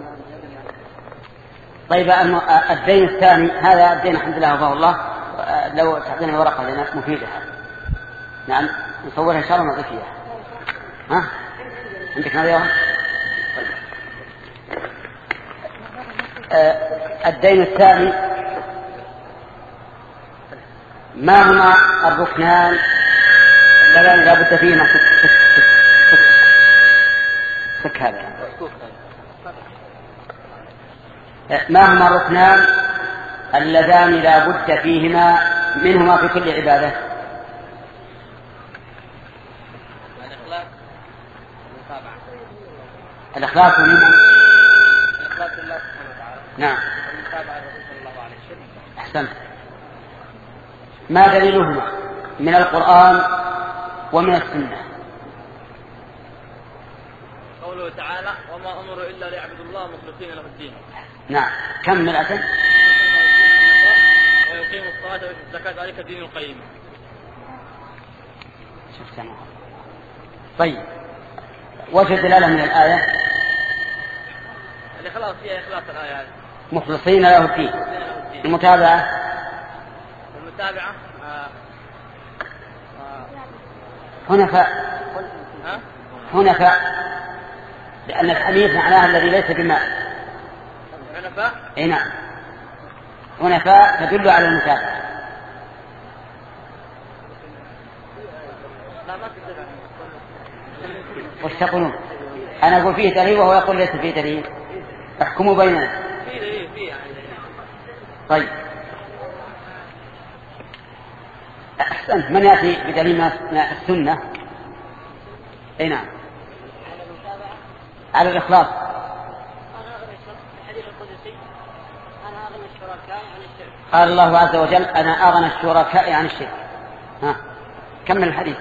طيب الدين الثاني هذا الدين الحمد لله وفاه الله. لو تعطينا ورقة لنا مفيدة. نعم نصورها إن شاء الله نعطيك إياها. ها عندك نظيرة؟ آه الدين الثاني ما هما الركنان اللذان لا بد فيهما سك سك سك سك هذا. ما هما الركنان اللذان لا بد فيهما منهما في كل عبادة؟ الإخلاص والمتابعة. الإخلاص لله سبحانه وتعالى. نعم. والمتابعة للرسول صلى الله عليه وسلم. أحسنت. ما دليلهما من القرآن ومن السنة؟ قوله تعالى: وما أمروا إلا ليعبدوا الله مخلصين له الدين. نعم. كم من الأسن؟ ويقيموا الصلاة ويؤتوا الزكاة ذلك الدين القيم. شوف سمعها. طيب وجه الدلالة من الآية؟ الإخلاص فيها إخلاص الآية هذه. مخلصين له الدين. المتابعة؟ المتابعة آه. آه. حنفاء. حنفاء لأن الحنيف معناها الذي ليس بماء. حنفاء؟ اي نعم. حنفاء تدل على المتابعة. لا ما تدل. وش تقولون؟ أنا أقول فيه دليل وهو يقول ليس فيه دليل. احكموا بيننا. فيه دليل فيه يعني. طيب أحسنت. من يأتي بدليل من السنة؟ اي نعم. على الإخلاص. قال الله عز وجل: أنا أغنى الشركاء عن الشرك. ها كمل الحديث.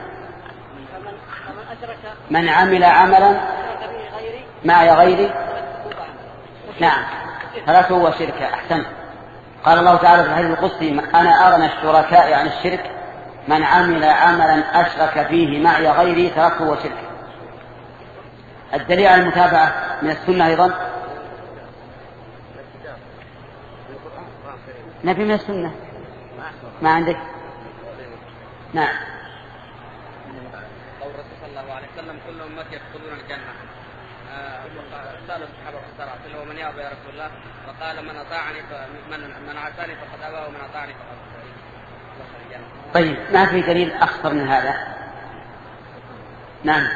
من عمل عملا معي غيري نعم فلا هو شرك. أحسن. قال الله تعالى في الحديث القدسي: أنا أغنى الشركاء عن الشرك من عمل عملا أشرك فيه معي غيري تركه وشركه. الدليل على المتابعة من السنة أيضا نبي من السنة. ما عندك؟ نعم. قول الرسول صلى الله عليه وسلم كل أمتي يدخلون الجنة. سأل الصحابة قال له من يأبى يا رسول الله؟ فقال من أطاعني من من عصاني فقد أبى ومن أطاعني فقد دخل الجنة. طيب ما في دليل أخطر من هذا؟ نعم.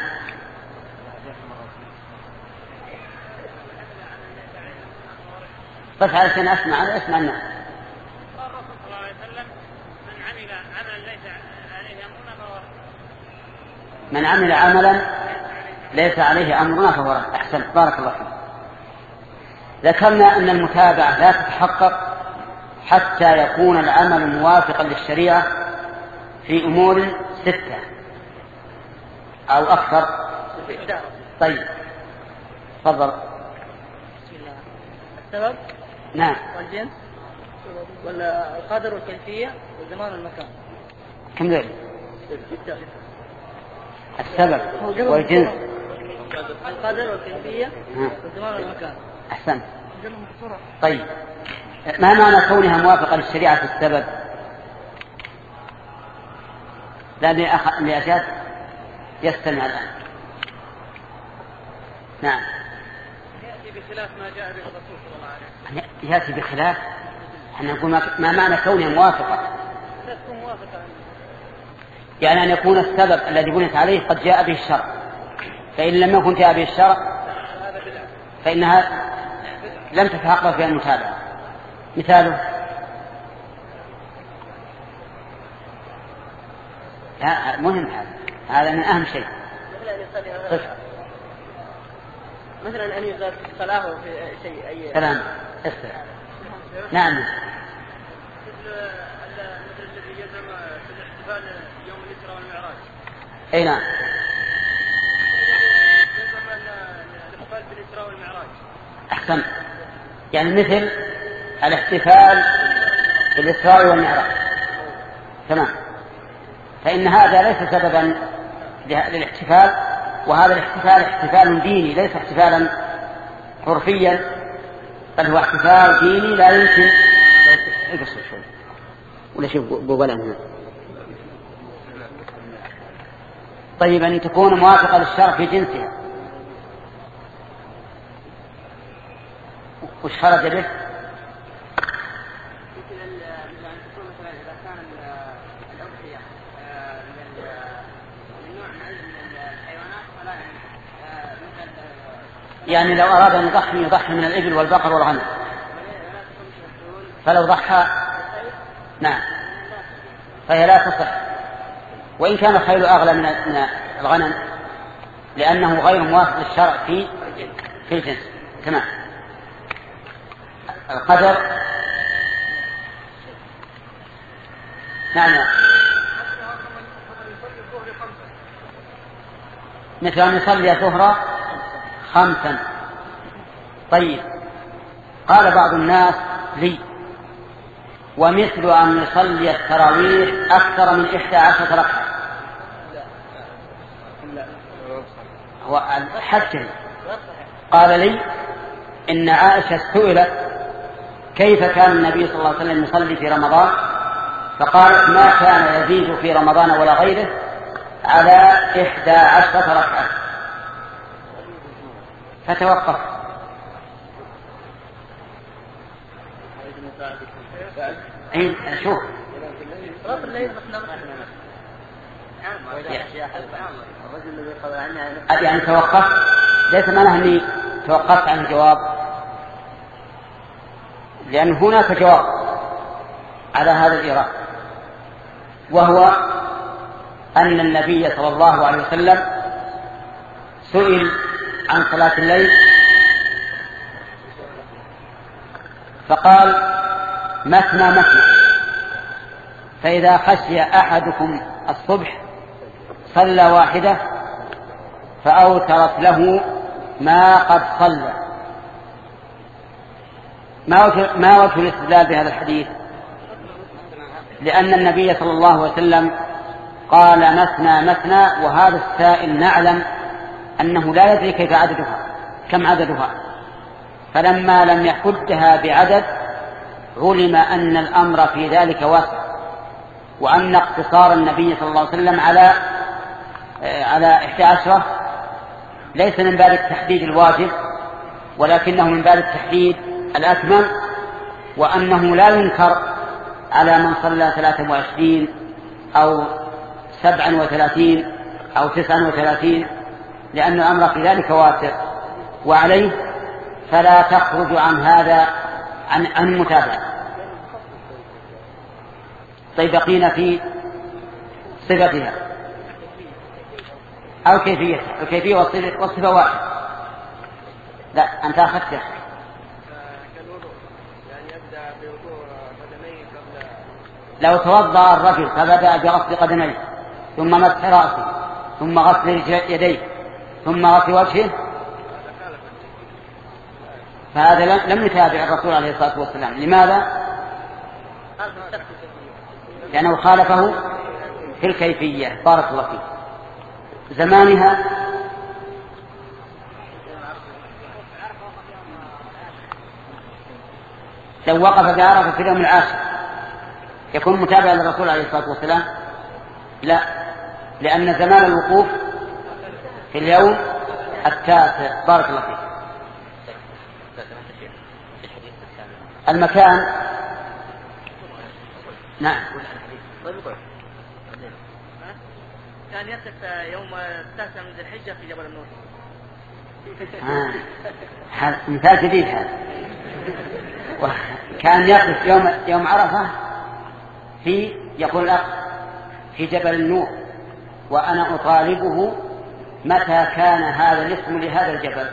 بس علشان أسمع أنا أسمع الناس. قال الرسول صلى الله عليه وسلم من عمل عملا ليس عليه أمرنا فهو من عمل عملا ليس عليه أمرنا فهو رد. أحسن بارك الله فيك. ذكرنا أن المتابعة لا تتحقق حتى يكون العمل موافقا للشريعة في أمور ستة أو أكثر. طيب تفضل. بسم الله. السبب نعم. والجنس ولا القدر والكيفية والزمان والمكان. كم ذلك؟ السبب والجنس القدر والكيفية والزمان والمكان. أحسن. طيب ما معنى كونها موافقة للشريعة في السبب؟ لا لأشياء يستمع الآن. نعم. يأتي بخلاف ما جاء به الرسول صلى الله عليه وسلم. يأتي بخلاف. احنا نقول ما معنى كونها موافقة؟ يعني أن يكون السبب الذي بنيت عليه قد جاء به الشرع، فإن لم يكن جاء به الشرع فإنها لم تتحقق فيها المتابعة. مثاله لا مهم، هذا هذا من أهم شيء. مثلا أن يزاد صلاة في شيء أي سلام استرع. نعم. مثل الذي يزم في الاحتفال يوم الإسراء والمعراج. أي نعم. يزم الاحتفال بالإسراء والمعراج. أحسن. يعني مثل الاحتفال بالإسراء والمعراج. تمام. فإن هذا ليس سببا للاحتفال، وهذا الاحتفال احتفال ديني ليس احتفالا عرفيا، بل هو احتفال ديني لا يمكن اقصر شوي ولا شوف قبلا هنا. طيب أن تكون موافقة للشرع في جنسها. وش خرج به؟ يعني لو أراد أن يضحي يضحي من الإبل والبقر والغنم، فلو ضحى نعم فهي لا تصح، وإن كان الخيل أغلى من الغنم لأنه غير موافق للشرع في في الجنس. تمام. القدر نعم مثل أن يصلي الظهر خمسا. طيب قال بعض الناس لي ومثل أن يصلي التراويح أكثر من إحدى عشرة ركعة. هو الحج قال لي إن عائشة سئلت كيف كان النبي صلى الله عليه وسلم يصلي في رمضان، فقالت ما كان يزيد في رمضان ولا غيره على إحدى عشرة ركعة. فتوقف. أي شوف يعني توقف ليس معناه أني توقفت عن الجواب، لأن هناك جواب على هذا الإيراد، وهو أن النبي صلى الله عليه وسلم سئل عن صلاة الليل فقال مثنى مثنى، فإذا خشي أحدكم الصبح صلى واحدة فأوترت له ما قد صلى. ما وجه الاستدلال بهذا الحديث؟ لأن النبي صلى الله عليه وسلم قال مثنى مثنى، وهذا السائل نعلم أنه لا يدري كيف عددها كم عددها، فلما لم يحدها بعدد علم أن الأمر في ذلك واسع، وأن اقتصار النبي صلى الله عليه وسلم على على إحدى عشرة ليس من باب التحديد الواجب، ولكنه من باب التحديد الأكمل، وأنه لا ينكر على من صلى ثلاثة وعشرين أو سبعا وثلاثين أو تسعا وثلاثين، لأن الأمر في ذلك واسع، وعليه فلا تخرج عن هذا عن عن متابعة. طيب بقينا في صفتها أو كيفيتها. الكيفية والصفة واحد. لا أنت أخذت لو توضأ الرجل فبدأ بغسل قدميه ثم مسح رأسه ثم غسل يديه ثم غسل وجهه، فهذا لم يتابع الرسول عليه الصلاة والسلام. لماذا؟ لأنه خالفه في الكيفية. بارك الله فيك. زمانها لو وقف بعرفة في اليوم العاشر يكون متابعا للرسول عليه الصلاة والسلام؟ لا، لأن زمان الوقوف في اليوم التاسع. بارك الله فيك. المكان نعم كان يقف يوم التاسع من ذي الحجة في جبل النور. آه. مثال جديد هذا. كان يقف يوم يوم عرفة في يقول الأخ في جبل النور، وأنا أطالبه متى كان هذا الاسم لهذا الجبل.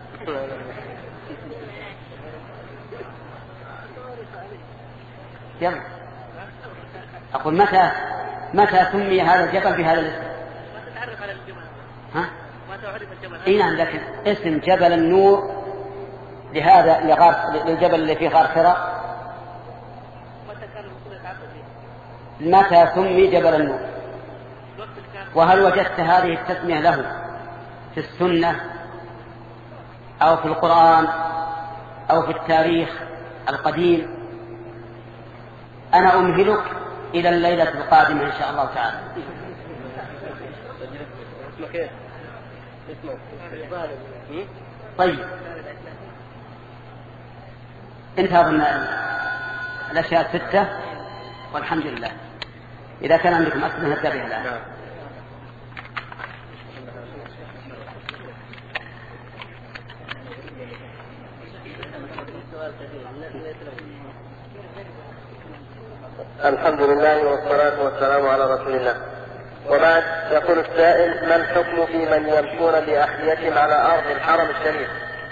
يلا أقول متى متى سمي هذا الجبل بهذا الاسم؟ ما تتعرف على الجبل. ها؟ ما تعرف الجبل. إيه نعم، لكن اسم جبل النور لهذا لغار للجبل اللي فيه غار حراء متى كان الرسول يتعبد فيه؟ متى سمي جبل النور؟ وهل وجدت هذه التسمية له في السنة أو في القرآن أو في التاريخ القديم؟ أنا أمهلك إلى الليلة القادمة إن شاء الله تعالى. طيب انتهى من الأشياء الستة والحمد لله. إذا كان عندكم أسئلة نبدأ بها الآن. الحمد لله والصلاة والسلام على رسول الله. وبعد، يقول السائل: ما الحكم في من يمشون بأحذيتهم على أرض الحرم الشريف؟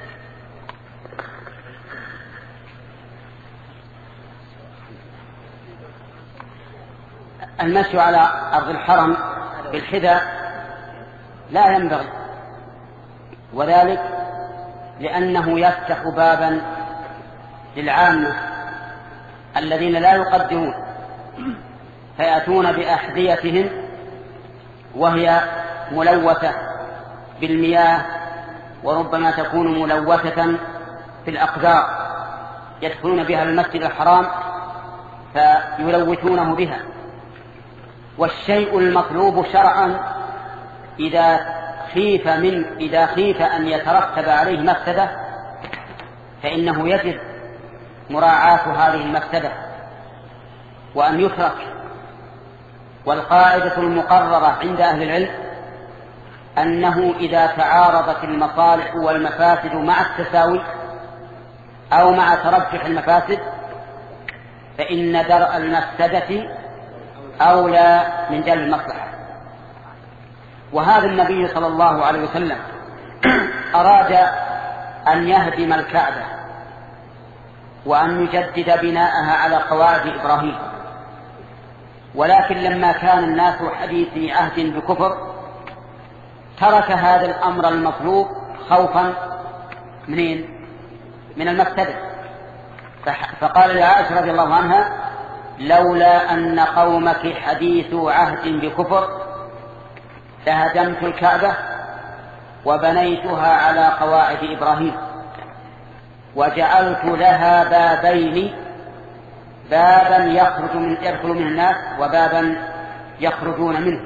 المشي على أرض الحرم بالحذاء لا ينبغي، وذلك لأنه يفتح بابا للعامة الذين لا يقدرون فيأتون بأحذيتهم وهي ملوثة بالمياه، وربما تكون ملوثة في الأقدار، يدخلون بها المسجد الحرام فيلوثونه بها. والشيء المطلوب شرعا إذا خيف من إذا خيف أن يترتب عليه مفسدة فإنه يجب مراعاة هذه المفسدة وأن يترك. والقاعدة المقررة عند أهل العلم أنه إذا تعارضت المصالح والمفاسد مع التساوي أو مع ترجح المفاسد فإن درء المفسدة أولى من جلب المصلحة. وهذا النبي صلى الله عليه وسلم أراد أن يهدم الكعبة وأن يجدد بناءها على قواعد إبراهيم، ولكن لما كان الناس حديثي عهد بكفر ترك هذا الأمر المطلوب خوفا منين؟ من المفسدة. فقال لعائشة رضي الله عنها: لولا أن قومك حديث عهد بكفر لهدمت الكعبة وبنيتها على قواعد إبراهيم وجعلت لها بابين، بابا يخرج من يدخل منه الناس وبابا يخرجون منه،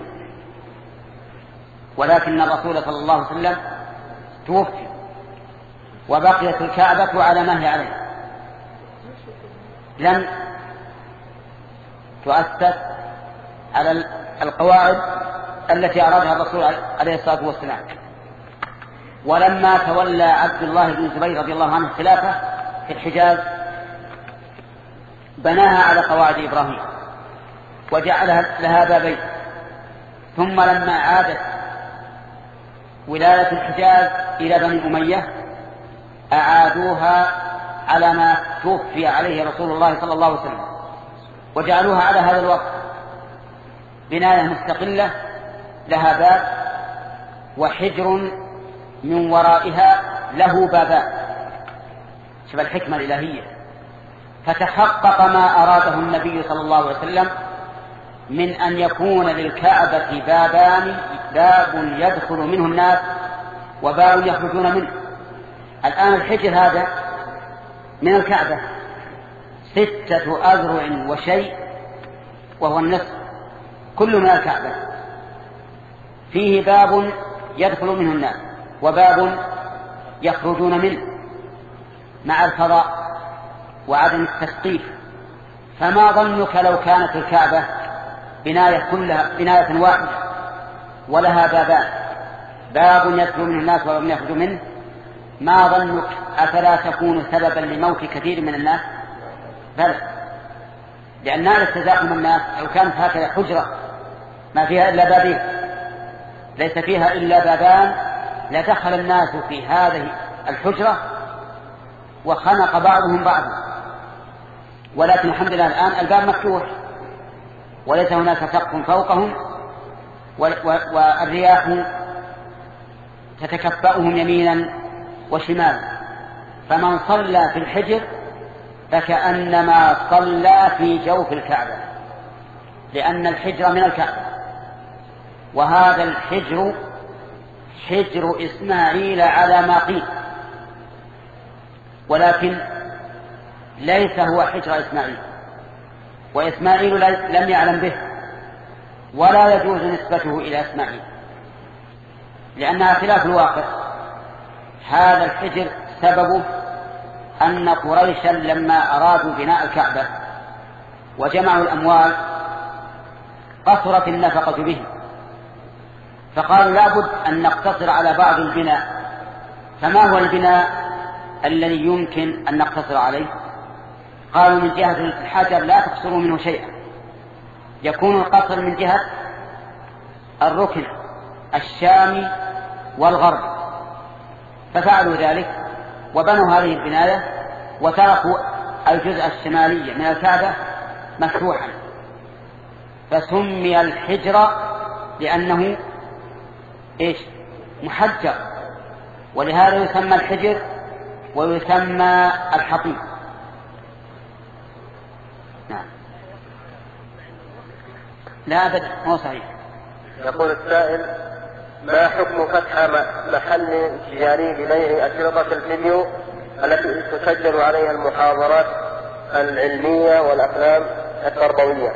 ولكن الرسول صلى الله عليه وسلم توفي وبقيت الكعبة على ما هي عليه، لم تؤسس على القواعد التي أرادها الرسول عليه الصلاة والسلام. ولما تولى عبد الله بن الزبير رضي الله عنه الخلافة في الحجاز بناها على قواعد إبراهيم وجعلها لها بابين، ثم لما عادت ولاية الحجاز إلى بني أمية أعادوها على ما توفي عليه رسول الله صلى الله عليه وسلم، وجعلوها على هذا الوقت بناية مستقلة لها باب وحجر من ورائها له بابان. شوف الحكمة الإلهية، فتحقق ما أراده النبي صلى الله عليه وسلم من أن يكون للكعبة بابان، باب يدخل منه الناس وباب يخرجون منه. الآن الحجر هذا من الكعبة ستة أذرع وشيء وهو النصف كل من الكعبة، فيه باب يدخل منه الناس وباب يخرجون منه مع الفضاء وعدم التسقيف. فما ظنك لو كانت الكعبة بناية كلها بناية واحدة ولها بابان، باب يدخل منه الناس وباب يخرج منه، ما ظنك أفلا تكون سببا لموت كثير من الناس؟ بل لأن هذا تزاحم الناس لو كانت هكذا حجرة ما فيها إلا بابين ليس فيها إلا بابان لدخل الناس في هذه الحجرة وخنق بعضهم بعضا، ولكن الحمد لله الآن الباب مفتوح وليس هناك سقف فوقهم والرياح تتكفأهم يمينا وشمالا، فمن صلى في الحجر فكأنما صلى في جوف الكعبة، لأن الحجر من الكعبة، وهذا الحجر حجر إسماعيل على ما قيل، ولكن ليس هو حجر إسماعيل، وإسماعيل لم يعلم به ولا يجوز نسبته إلى إسماعيل لأنها خلاف الواقع. هذا الحجر سببه أن قريشا لما أرادوا بناء الكعبة وجمعوا الأموال قصرت النفقة به، فقالوا لابد أن نقتصر على بعض البناء. فما هو البناء الذي يمكن أن نقتصر عليه؟ قالوا من جهة الحجر لا تقصروا منه شيئا، يكون القصر من جهة الركن الشامي والغرب، ففعلوا ذلك وبنوا هذه البناية وتركوا الجزء الشمالي من الكعبة مفتوحا، فسمي الحجر لأنه إيش؟ محجر، ولهذا يسمى الحجر ويسمى الحطيم. نعم. لا أبدا مو صحيح. يقول السائل: ما حكم فتح محل تجاري لبيع أشرطة الفيديو التي تسجل عليها المحاضرات العلمية والأفلام التربوية؟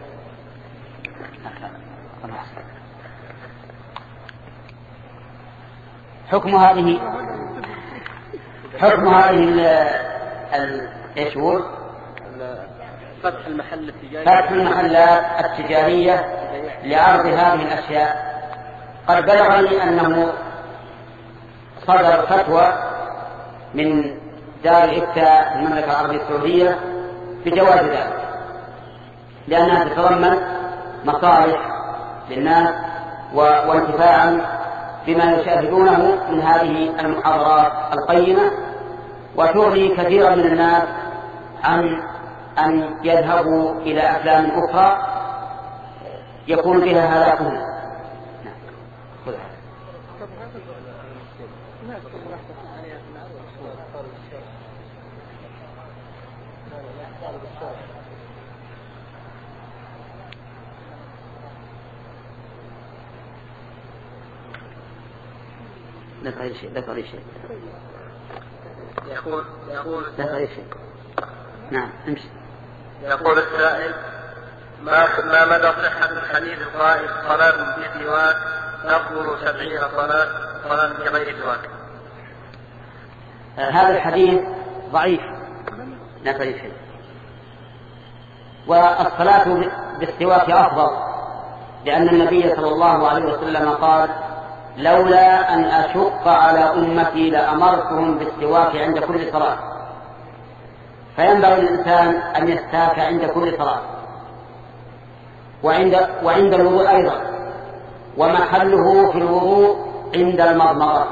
حكم هذه حكم هذه ايش هو؟ فتح المحل التجاري فتح المحلات التجارية لعرض هذه الأشياء. قد بلغني أنه صدر فتوى من دار الإفتاء المملكة العربية السعودية بجواز ذلك، لأنها تتضمن مصالح للناس وانتفاعا بما يشاهدونه من هذه المحاضرات القيمة، وتغني كثيرا من الناس عن أن يذهبوا إلى أفلام أخرى يكون بها هلاكهم. ذكر شيء ذكر شيء يقول يقول ذكر شيء. نعم امشي. يقول السائل: ما ما مدى صحة الحديث القائل صلاة بسواك تقبل سبعين صلاة صلاة بغير سواك؟ آه هذا الحديث ضعيف لا فيه شيء، والصلاة بالسواك أفضل، لأن النبي صلى الله عليه وسلم قال: لولا أن أشق على أمتي لأمرتهم بالسواك عند كل صلاة. فينبغي الإنسان أن يستاك عند كل صلاة وعند, وعند الوضوء أيضا، ومحله في الوضوء عند المضمضة.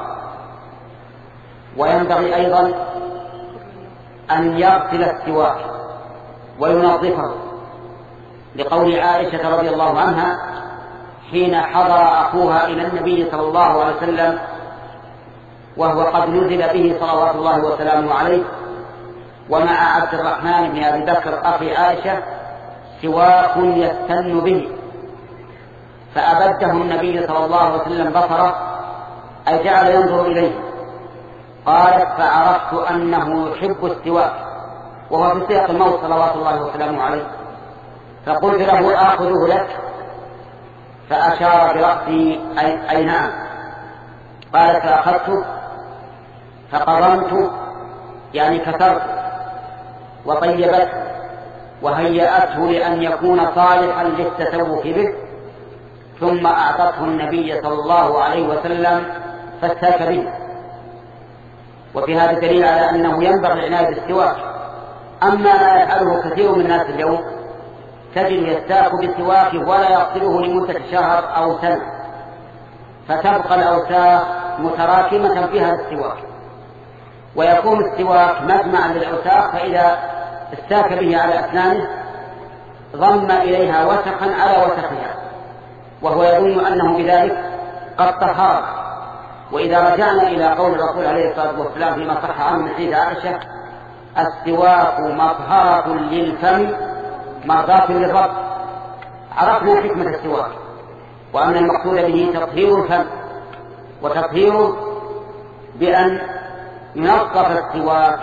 وينبغي أيضا أن يغسل السواك وينظفه، لقول عائشة رضي الله عنها حين حضر أخوها إلى النبي صلى الله عليه وسلم وهو قد نزل به صلوات الله وسلامه عليه ومع عبد الرحمن بن أبي بكر أخي عائشة سواك يستن به، فأبده النبي صلى الله عليه وسلم بصره أي جعل ينظر إليه. قالت: فعرفت أنه يحب السواك وهو في سياق الموت صلوات الله وسلامه عليه، فقلت له: آخذه لك؟ فأشار برأسي أي, أي نعم. قال: فأخذته فقرمت يعني كسرت وطيبته وهيأته لأن يكون صالحا للتسوق به، ثم أعطته النبي صلى الله عليه وسلم فاستاك به. وفي هذا دليل على أنه ينبغي العناية بالسواك. أما ما يفعله كثير من الناس اليوم تجد يستاك بسواكه ولا يغسله لمدة شهر أو سنة، فتبقى الأوساخ متراكمة في هذا السواك، ويكون السواك مجمعا للأوساخ، فإذا استاك به على أسنانه ضم إليها وسخا على وسخها، وهو يظن أنه بذلك قد طهر. وإذا رجعنا إلى قول الرسول عليه الصلاة والسلام فيما صح عنه من حديث عائشة: السواك مطهرة للفم مرضاة للرب، عرفنا حكمة السواك، وأن المقصود به تطهير الفم، وتطهيره بأن ينظف السواك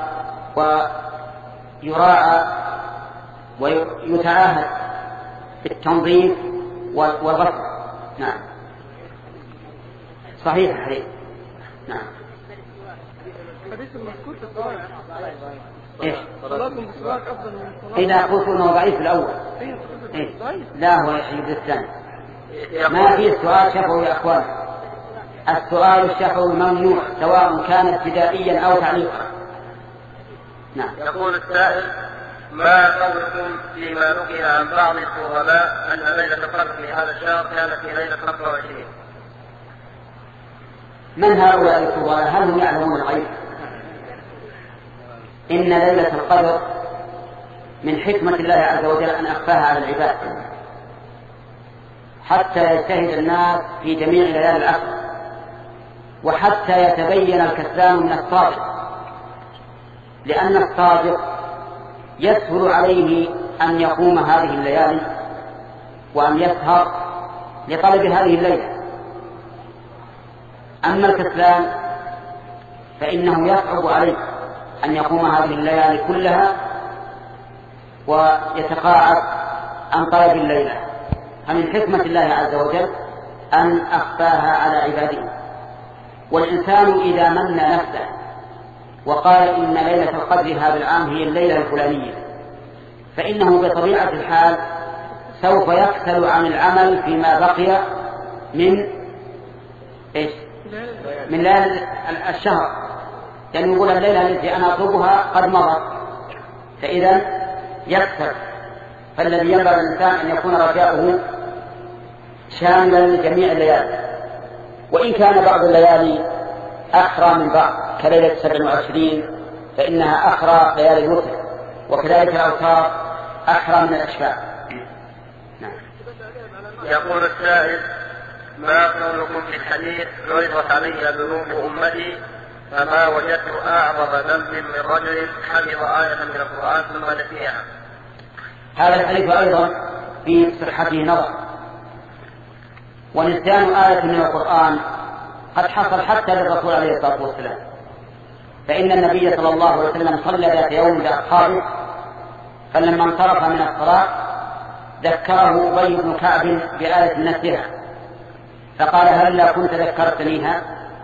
ويراعى ويتعاهد بالتنظيف والغسل. نعم صحيح حديث. نعم. حديث المذكور في الصلاة إيش؟ صلاتهم بالسواك أفضل من صلاة. إذا قلت أنه ضعيف الأول. إيه؟ لا هو يحيد الثاني. ما في السؤال شفوي يا أخوان. السؤال الشفوي ممنوع سواء كان ابتدائيا أو تعليقا. نعم. يقول السائل: ما قولكم فيما نقل عن بعض الفضلاء أن ليلة القدر في هذا الشهر كانت في ليلة خمسة وعشرين؟ من هؤلاء الفضلاء؟ هل هم يعلمون الغيب؟ إن ليلة القدر من حكمة الله عز وجل أن أخفاها على العباد حتى يجتهد الناس في جميع ليالي العشر، وحتى يتبين الكسلان من الصادق، لأن الصادق يسهل عليه أن يقوم هذه الليالي وأن يسهر لطلب هذه الليلة. أما الكسلان فإنه يصعب عليه أن يقوم هذه الليالي كلها ويتقاعد عن طلب الليلة. فمن حكمة الله عز وجل أن أخفاها على عباده. والإنسان إذا من نفسه وقال إن ليلة القدر هذا العام هي الليلة الفلانية، فإنه بطبيعة الحال سوف يكسل عن العمل فيما بقي من إيش؟ من ليلة الشهر، لأنه يقول الليلة التي أنا أطلبها قد مضت، فإذا يكسل. فالذي ينبغي الإنسان أن يكون رجاؤه شاملا لجميع الليالي، وإن كان بعض الليالي أخرى من بعض كليلة سبع وعشرين فإنها أخرى ليالي الوتر، وكذلك الأوتار أخرى من الأشفاع. نعم. يقول السائل: ما قولكم في الحديث عرضت علي ذنوب أمتي فما وجدت أعظم ذنب من رجل حفظ آية من القرآن ثم نسيها؟ هذا الحديث أيضا في صحته نظر، ونسيان آية من القرآن قد حصل حتى للرسول عليه الصلاة والسلام، فإن النبي صلى الله عليه وسلم صلى ذات يوم بأصحابه فلما انصرف من الصلاة ذكره أبي بن كعب بآية نسيها فقال هلا كنت ذكرتنيها.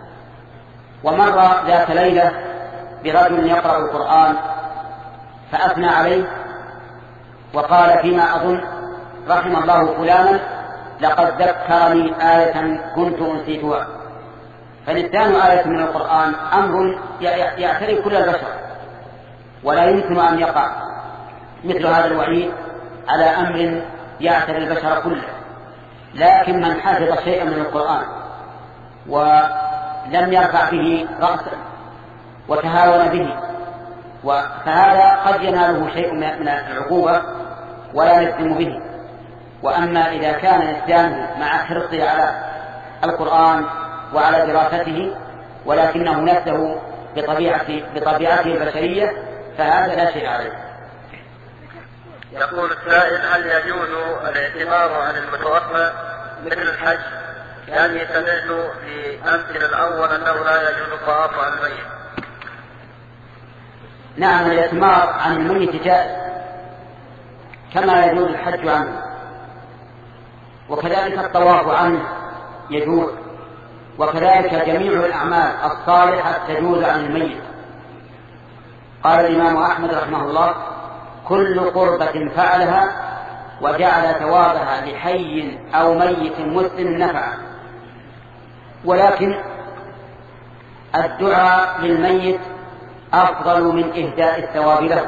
ومر ذات ليلة برجل يقرأ القرآن فأثنى عليه وقال فيما أظن رحم الله فلانا لقد ذكرني آية كنت أنسيتها. فنسيان آية من القرآن أمر يعتري كل البشر ولا يمكن أن يقع مثل هذا الوعيد على أمر يعتري البشر كله. لكن من حفظ شيئا من القرآن ولم يرفع به رأسا وتهاون به فهذا قد يناله شيء من العقوبة ولا يلزم به. وأما إذا كان نسيانه مع حرصه على القرآن وعلى دراسته ولكنه نفسه بطبيعته, بطبيعته البشرية فهذا لا شيء عليه. يقول السائل هل يجوز الاعتبار عن المتوفى مثل الحج؟ يعني سمعت في أمثل الأول أنه لا يجوز الطواف عن الميت. نعم الاعتمار عن الميت جائز كما يجوز الحج عنه وكذلك الطواف عنه يجوز وكذلك جميع الأعمال الصالحة تجوز عن الميت. قال الإمام أحمد رحمه الله كل قربة فعلها وجعل ثوابها لحي أو ميت مسلم نفعا. ولكن الدعاء للميت أفضل من إهداء الثواب له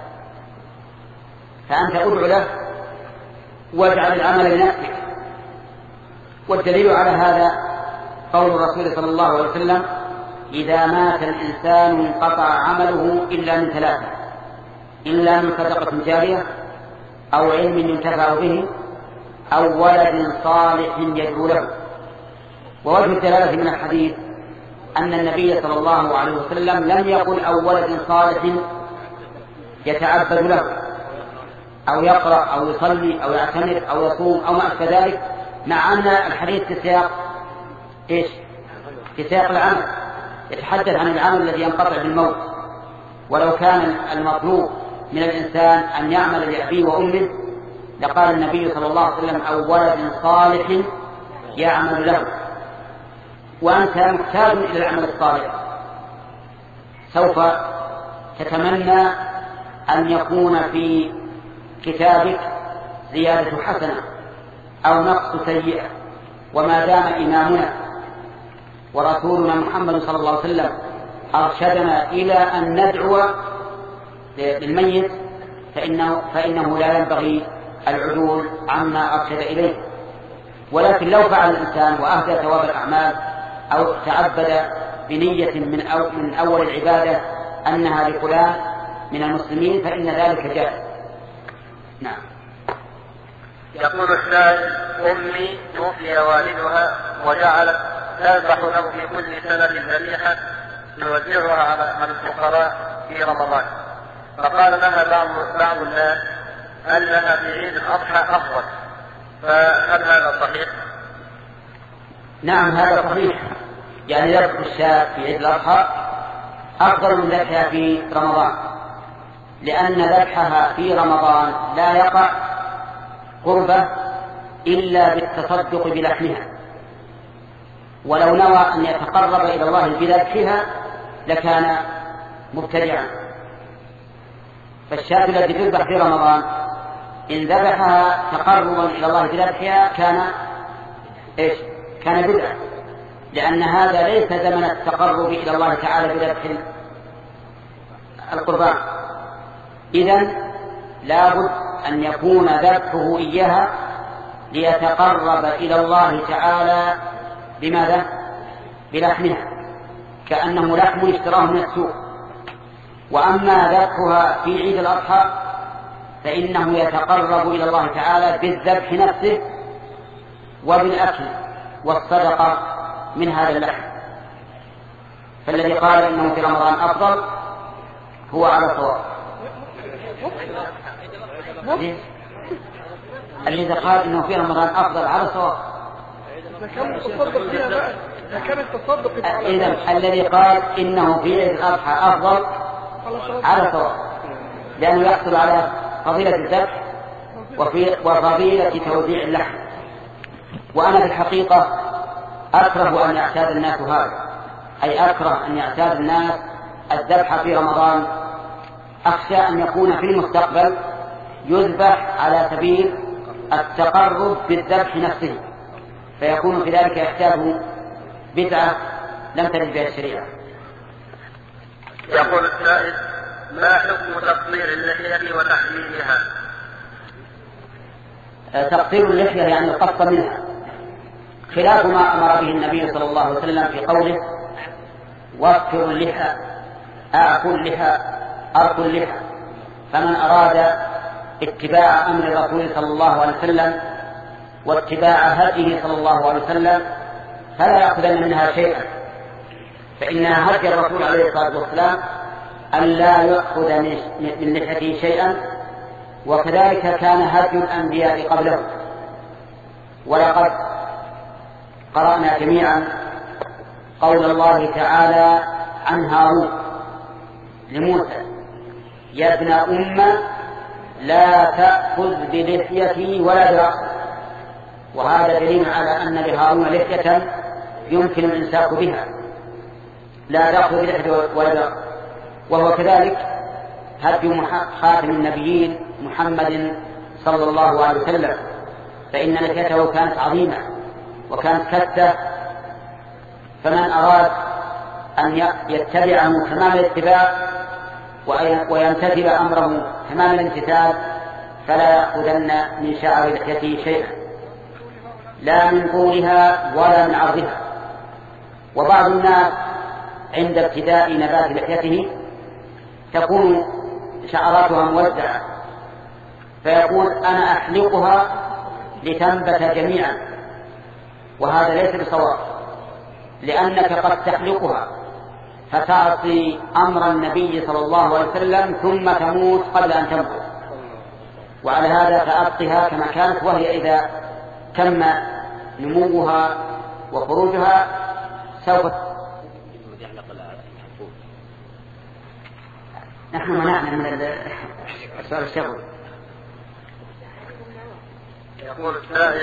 فأنت أدعو له واجعل العمل لنفسك. والدليل على هذا قول الرسول صلى الله عليه وسلم إذا مات الإنسان انقطع عمله إلا من ثلاثة إلا من صدقة جارية أو علم ينتفع به أو ولد صالح يدعو له. ووجه الدلالة من الحديث أن النبي صلى الله عليه وسلم لم يقل أو ولد صالح يتعبد له أو يقرأ أو يصلي أو يعتمر أو يصوم أو ما أشبه ذلك، مع أن الحديث في سياق إيش؟ في سياق العمل، يتحدث عن العمل الذي ينقطع بالموت. ولو كان المطلوب من الإنسان أن يعمل لأبيه وأمه لقال النبي صلى الله عليه وسلم أو ولد صالح يعمل له. وأنت محتاج إلى العمل الصالح، سوف تتمنى أن يكون في كتابك زيادة حسنة أو نقص سيئة. وما دام إمامنا ورسولنا محمد صلى الله عليه وسلم أرشدنا إلى أن ندعو للميت فإنه, فإنه لا ينبغي العدول عما أرشد إليه. ولكن لو فعل الإنسان وأهدى ثواب الأعمال أو تعبد بنية من, أو من أول العبادة أنها لفلان من المسلمين فإن ذلك جائز. نعم. يقول السائل أمي توفي والدها وجعلت تذبح له في كل سنة ذبيحة توزعها على الفقراء في رمضان، فقال لها بعض بعض الناس أنها في عيد الأضحى أفضل، فهل هذا صحيح؟ نعم هذا صحيح، يعني ذبح الشاة في عيد الأضحى أفضل من ذبحها في رمضان، لأن ذبحها في رمضان لا يقع قربة إلا بالتصدق بلحمها، ولو نوى أن يتقرب إلى الله بذبحها لكان مبتدعا. فالشاة التي تذبح في رمضان إن ذبحها تقربا إلى الله بذبحها كان إيش؟ كان بدعة، لأن هذا ليس زمن التقرب إلى الله تعالى بذبح القربان. إذن لابد أن يكون ذبحه إياها ليتقرب إلى الله تعالى بماذا؟ بلحمها، كأنه لحم اشتراه من السوق. وأما ذبحها في عيد الأضحى فإنه يتقرب إلى الله تعالى بالذبح نفسه وبالأكل والصدقة من هذا اللحم. فالذي قال إنه في رمضان أفضل هو على صواب. الذي قال إنه في رمضان أفضل على صواب. إذن الذي قال إنه في عيد الأضحى أفضل على صواب، لأنه يحصل على فضيلة الذبح وفضيلة توزيع اللحم. وأنا في الحقيقة أكره أن يعتاد الناس هذا، أي أكره أن يعتاد الناس الذبح في رمضان. أخشى أن يكون في المستقبل يذبح على سبيل التقرب بالذبح نفسه، فيكون في ذلك يحتاج بدعة لم ترد بها الشريعة. يقول السائل: ما حكم تقصير اللحية وتحليلها؟ تقصير اللحية يعني القص منها، خلاف ما أمر به النبي صلى الله عليه وسلم في قوله: وفر اللحى، أعفوا اللحى، أرقوا اللحى. فمن أراد اتباع أمر الرسول صلى الله عليه وسلم واتباع هديه صلى الله عليه وسلم فلا يأخذن منها شيئا، فإنها هدي الرسول عليه الصلاة والسلام أن لا يأخذ من لحيته شيئا، وكذلك كان هدي الأنبياء قبله. ولقد قرأنا جميعا قول الله تعالى عن هارون لموسى: يا ابن أم لا تأخذ بلحيتي ولا برأسي. وهذا دليل على أن لهارون لحية يمكن الإمساك بها، لا تأخذ بلحيته ولا برأسي. وهو كذلك هدي خاتم النبيين محمد صلى الله عليه وسلم، فإن لحيته كانت عظيمة وكانت كثة، فمن أراد أن يتبعه تمام الاتباع ويمتثل أمره تمام الامتثال فلا يأخذن من شعر لحيته شيئا، لا من طولها ولا من عرضها. وبعض الناس عند ابتداء نبات لحيته تكون شعراتها موزعة، فيقول: أنا أحلقها لتنبت جميعا. وهذا ليس بصواب، لأنك قد تحلقها فتعصي أمر النبي صلى الله عليه وسلم ثم تموت قبل أن تنبت. وعلى هذا فأبقها كما كانت، وهي إذا تم نموها وخروجها سوف. نحن منعنا من السؤال الشغل. يقول السائل: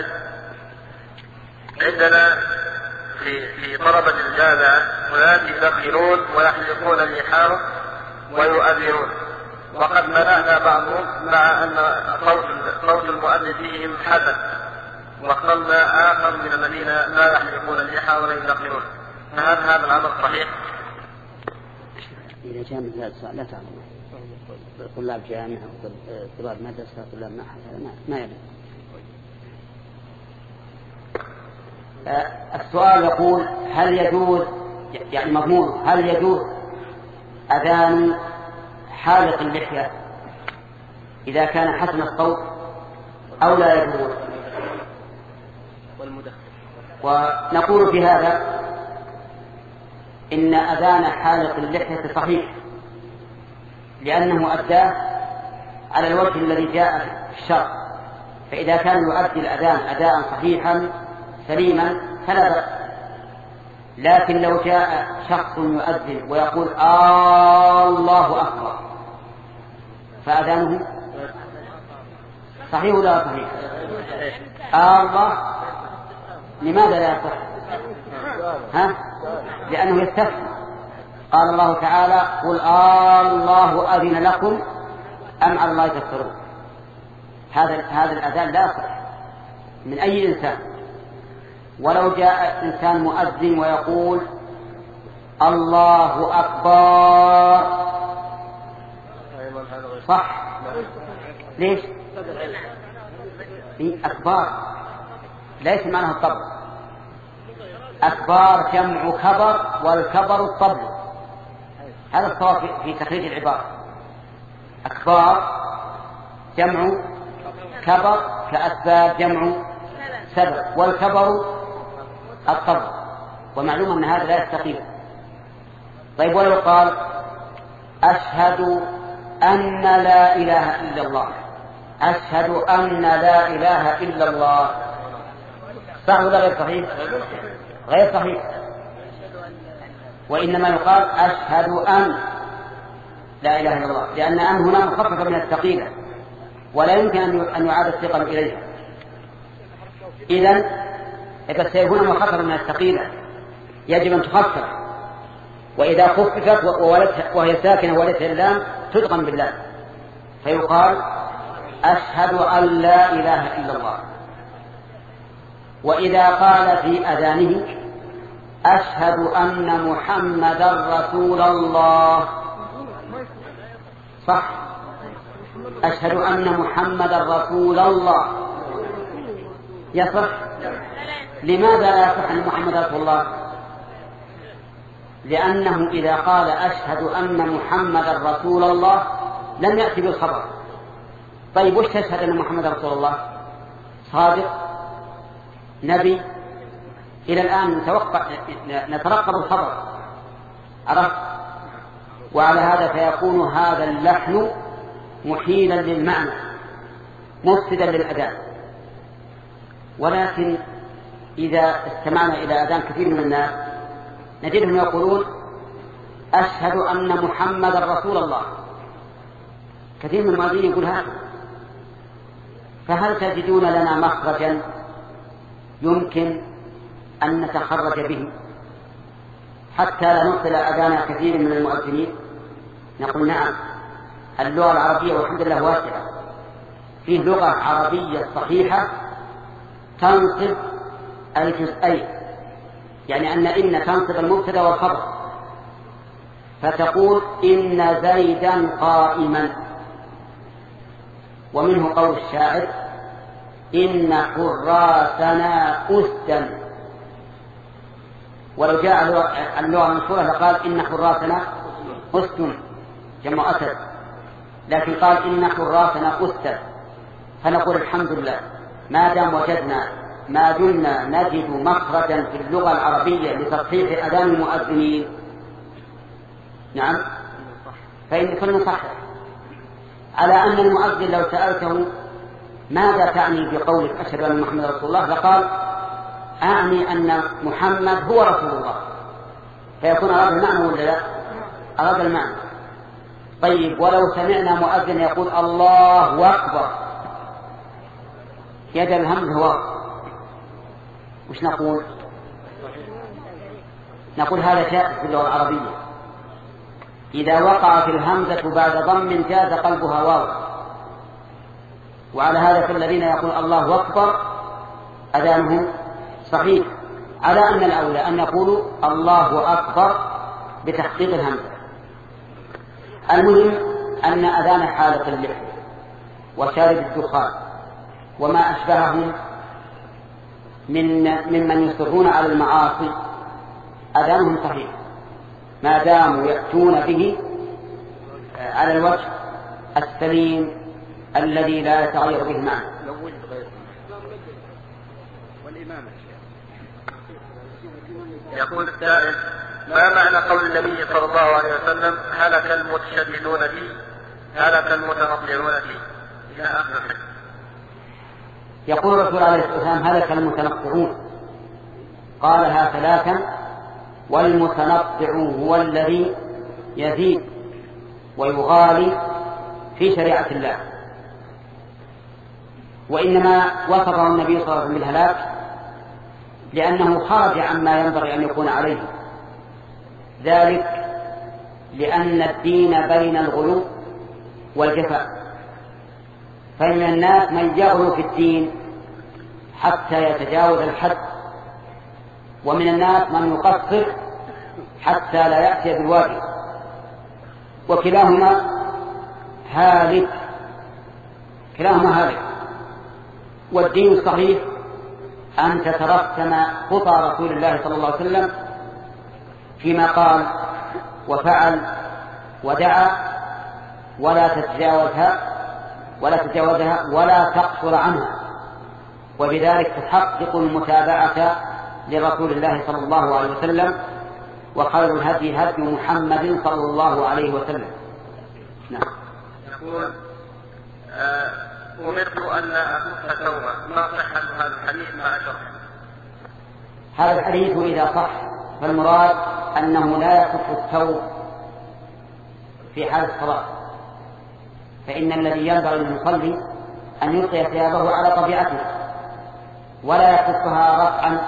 عندنا في في طلبة الجامعة هناك يدخلون ويحلقون اللحاهم ويؤذنون، وقد منعنا بعضهم مع أن صوت صوت المؤذن فيهم حسن، واخترنا آخر من الذين لا يحلقون اللحى ولا يدخلون. فهل هذا الأمر صحيح؟ إذا كان مثل هذا السؤال لا تعلم طلاب جامعة طلاب مدرسة طلاب معهد ما يلزم. السؤال يقول: هل يجوز، يعني مضمون، هل يجوز أذان حالق اللحية إذا كان حسن الصوت أو لا يجوز؟ ونقول في هذا إن أذان حالق اللحية صحيح، لأنه أداه على الوجه الذي جاء في الشرع، فإذا كان يؤدي الأذان أداء صحيحا سليما فلا بأس. لكن لو جاء شخص يؤذن ويقول آه الله أكبر فأذانه صحيح ولا صحيح؟ آه الله لماذا لا يصح؟ ها؟ لأنه يستثنى. قال الله تعالى: قل آه الله أذن لكم أم على الله تفترون. هذا هذا الأذان لا يصح من أي إنسان. ولو جاء إنسان مؤذن ويقول الله أكبر صح. ليش؟ أكبر ليس معناه الطبل. أكبر جمع كبر، والكبر الطبل. هذا الصواب في تخريج العبارة. أكبر جمع كبر كأسباب جمع سبب، والكبر الطبل، ومعلوم أن هذا لا يستقيم. طيب ولو قال أشهد أن لا إله إلا الله، أشهد أن لا إله إلا الله، صح ولا غير صحيح؟ غير صحيح. وإنما يقال أشهد أن لا إله إلا الله، لأن أن هنا مخففة من الثقيلة، ولا يمكن أن يعاد الثقل إليها. إذن إذا سيكون مخففا من الثقيلة يجب أن تخفف، وإذا خففت وهي ساكنة وليس اللام تدغم بالله فيقال أشهد أن لا إله إلا الله. وإذا قال في أذانه أشهد أن محمدا رسول الله صح، أشهد أن محمدا رسول الله يصح. لماذا لا يصح أن محمدا رسول الله؟ لأنه إذا قال أشهد أن محمدا رسول الله لم يأتي بالخبر. طيب وش تشهد أن محمدا رسول الله؟ صادق، نبي، إلى الآن نتوقع نترقب الخبر، عرفت؟ وعلى هذا فيكون هذا اللحن محيلا للمعنى مفسدا للأذان. ولكن إذا استمعنا إلى أذان كثير من الناس نجدهم يقولون أشهد أن محمدا رسول الله، كثير من المؤذنين يقول هذا. فهل تجدون لنا مخرجا يمكن أن نتخرج به حتى لا نبطل أذان كثير من المؤذنين؟ نقول نعم، اللغة العربية والحمد لله واسعة، فيه لغة عربية صحيحة تنصب الجزئين، يعني أن إن تنصب المبتدا والخبر، فتقول إن زيدا قائما. ومنه قول الشاعر إن حراسنا أسدا، ولو جاء اللغة المشهورة لقال إن حراسنا أسد جمع أسد، لكن قال إن حراسنا أسد، فنقول الحمد لله ما دام وجدنا ما دمنا نجد مخرجا في اللغة العربية لتصحيح أذان المؤذنين نعم فإن كل صحيح. على أن المؤذن لو سألته ماذا تعني بقولك أشهد أن محمد رسول الله لقال أعني أن محمد هو رسول الله، فيكون أراد المعنى ولا لا؟ أراد المعنى. طيب ولو سمعنا مؤذن يقول الله أكبر يد الهمز هو وش نقول؟ نقول هذا جائز في اللغة العربية إذا وقعت الهمزة بعد ضم جاز قلبها واو. وعلى هذا فالذين يقول الله أكبر أذانهم صحيح، على أن الأولى أن يقولوا الله أكبر بتحقيق الهمزة. المهم أن أذان حالة اللحية وشارب الدخان وما أشبههم من ممن يصرون على المعاصي أذانهم صحيح ما داموا يأتون به على الوجه السليم الذي لا يتغير به المعنى. يقول السائل ما معنى قول النبي صلى الله عليه وسلم هلك المتشددون فيه هلك المتنطعون فيه إلى آخره؟ يقول الرسول عليه الصلاة والسلام هلك المتنطعون، قالها ثلاثا، والمتنطع هو الذي يزيد ويغالي في شريعة الله. وإنما وصفه النبي صلى الله عليه وسلم بالهلاك لأنه خرج عما ينبغي أن يكون عليه، ذلك لأن الدين بين الغلو والجفاء، فإن الناس من يغلو في الدين حتى يتجاوز الحد، ومن الناس من يقصر حتى لا يأتي بالواجب، وكلاهما هالك كلاهما هالك. والدين الصحيح أن تترسم خطى رسول الله صلى الله عليه وسلم فيما قال وفعل ودعا، ولا تتجاوزها ولا تتجاوزها ولا تقصر عنها، وبذلك تحقق المتابعة لرسول الله صلى الله عليه وسلم. وخير الهدي هدي محمد صلى الله عليه وسلم. نعم. يقول أمرت أن أكف ثوبا، ما صحة هذا الحديث مع شرح؟ هذا الحديث إذا صح فالمراد أنه لا يكف الثوب في حال الصلاة، فإن الذي ينبغي المصلي أن يلقي ثيابه على طبيعته ولا يكفها رفعا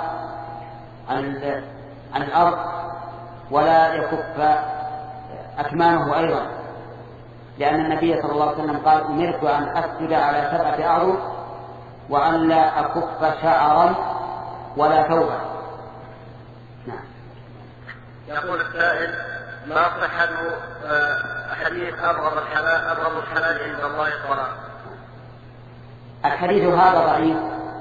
عن الأرض ولا يكف أكمامه أيضا، لأن النبي صلى الله عليه وسلم قال أمرت أن أسجد على سبعة أعظم وأن لا أكف شعرا ولا ثوبا. نعم. يقول السائل: ما صحة حديث أبغض الحلال أبغض الحلال عند الله الطلاق؟ الحديث هذا ضعيف،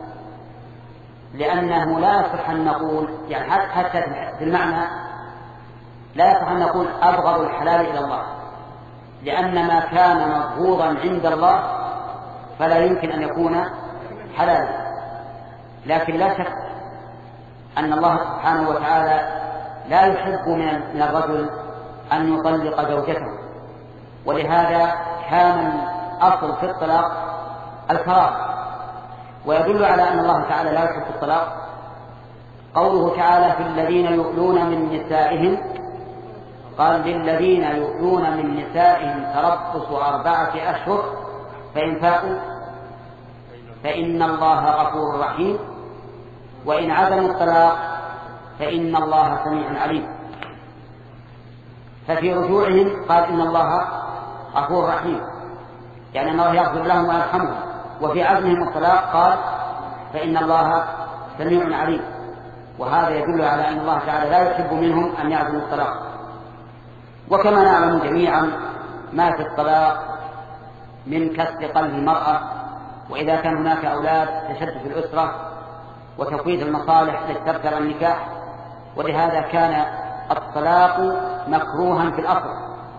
لأنه لا يصح أن نقول يعني حتى في المعنى لا يصح أن نقول أبغض الحلال إلى الله، لأن ما كان مبغوضا عند الله فلا يمكن أن يكون حلالا. لكن لا شك أن الله سبحانه وتعالى لا يحب من الرجل أن يطلق زوجته، ولهذا كان الأصل في الطلاق الكراهة. ويدل على أن الله تعالى لا يحب الطلاق قوله تعالى: في الذين يؤلون من نسائهم، قال: للذين يؤلون من نسائهم تربص أربعة أشهر فإن فاءوا فإن الله غفور رحيم، وإن عزموا الطلاق فإن الله سميع عليم. ففي رجوعهم قال إن الله غفور رحيم، يعني الله يغفر لهم ويرحمهم. وفي عزمهم الطلاق قال فإن الله سميع عليم، وهذا يدل على أن الله تعالى لا يحب منهم أن يعزموا الطلاق. وكما نعلم جميعا ما في الطلاق من كسر قلب المرأة، وإذا كان هناك أولاد تشتت الأسرة وتفويض المصالح لتبتر النكاح، ولهذا كان الطلاق مكروها في الأصل.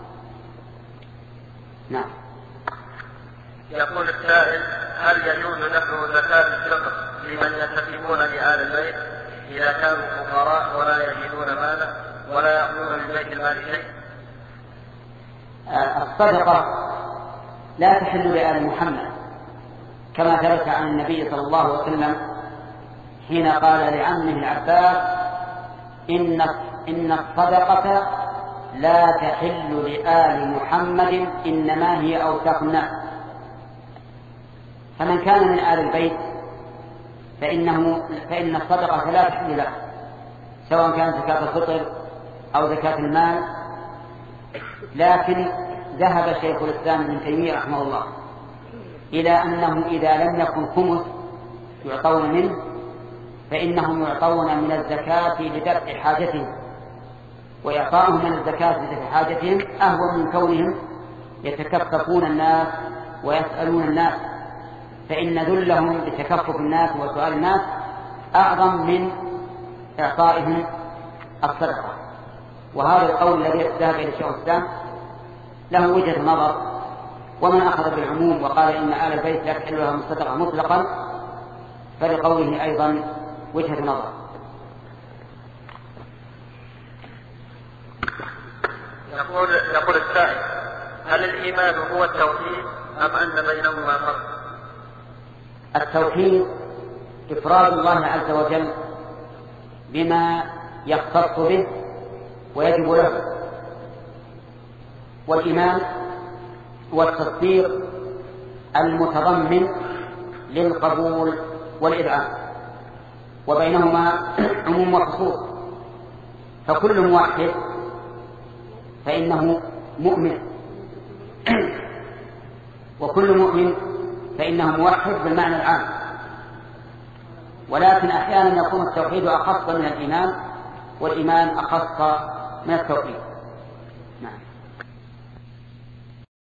نعم. يقول السائل: هل يجوز دفع زكاة الفطر لمن ينتسبون لآل البيت إذا كانوا فقراء ولا يجدون مالا ولا يأخذون من بيت المال شيء؟ الصدقة لا تحل لآل محمد، كما ثبت عن النبي صلى الله عليه وسلم حين قال لعمه العباس: إن إن الصدقة لا تحل لآل محمد إنما هي أوساخ الناس. فمن كان من آل البيت فإنه فإن الصدقة لا تحل له، سواء كانت زكاة الفطر أو زكاة المال. لكن ذهب شيخ الإسلام ابن تيمية رحمه الله إلى أنه إذا لم يكن خمس يعطون منه فإنهم يعطون من الزكاة لدفع حاجتهم، وإعطاؤهم من الزكاة لدفع حاجتهم أهون من كونهم يتكففون الناس ويسألون الناس، فإن ذلهم بتكفف الناس وسؤال الناس أعظم من إعطائهم الصدقة. وهذا القول الذي ذهب إلى شيخ الإسلام له وجهة نظر، ومن أخذ بالعموم وقال إن آل البيت لا تحل لهم الصدقة مطلقا فلقوله أيضا وجهة نظر. يقول يقول السائل: هل الإيمان هو التوحيد أم أن بينهما فرق؟ التوحيد إفراد الله عز وجل بما يختص به ويجب له، والإيمان والتصديق المتضمن للقبول والإذعان، وبينهما عموم وخصوص. فكل موحد فإنه مؤمن، وكل مؤمن فإنه موحد بالمعنى العام، ولكن أحيانا يكون التوحيد أخص من الإيمان والإيمان أخص من التوحيد. نعم.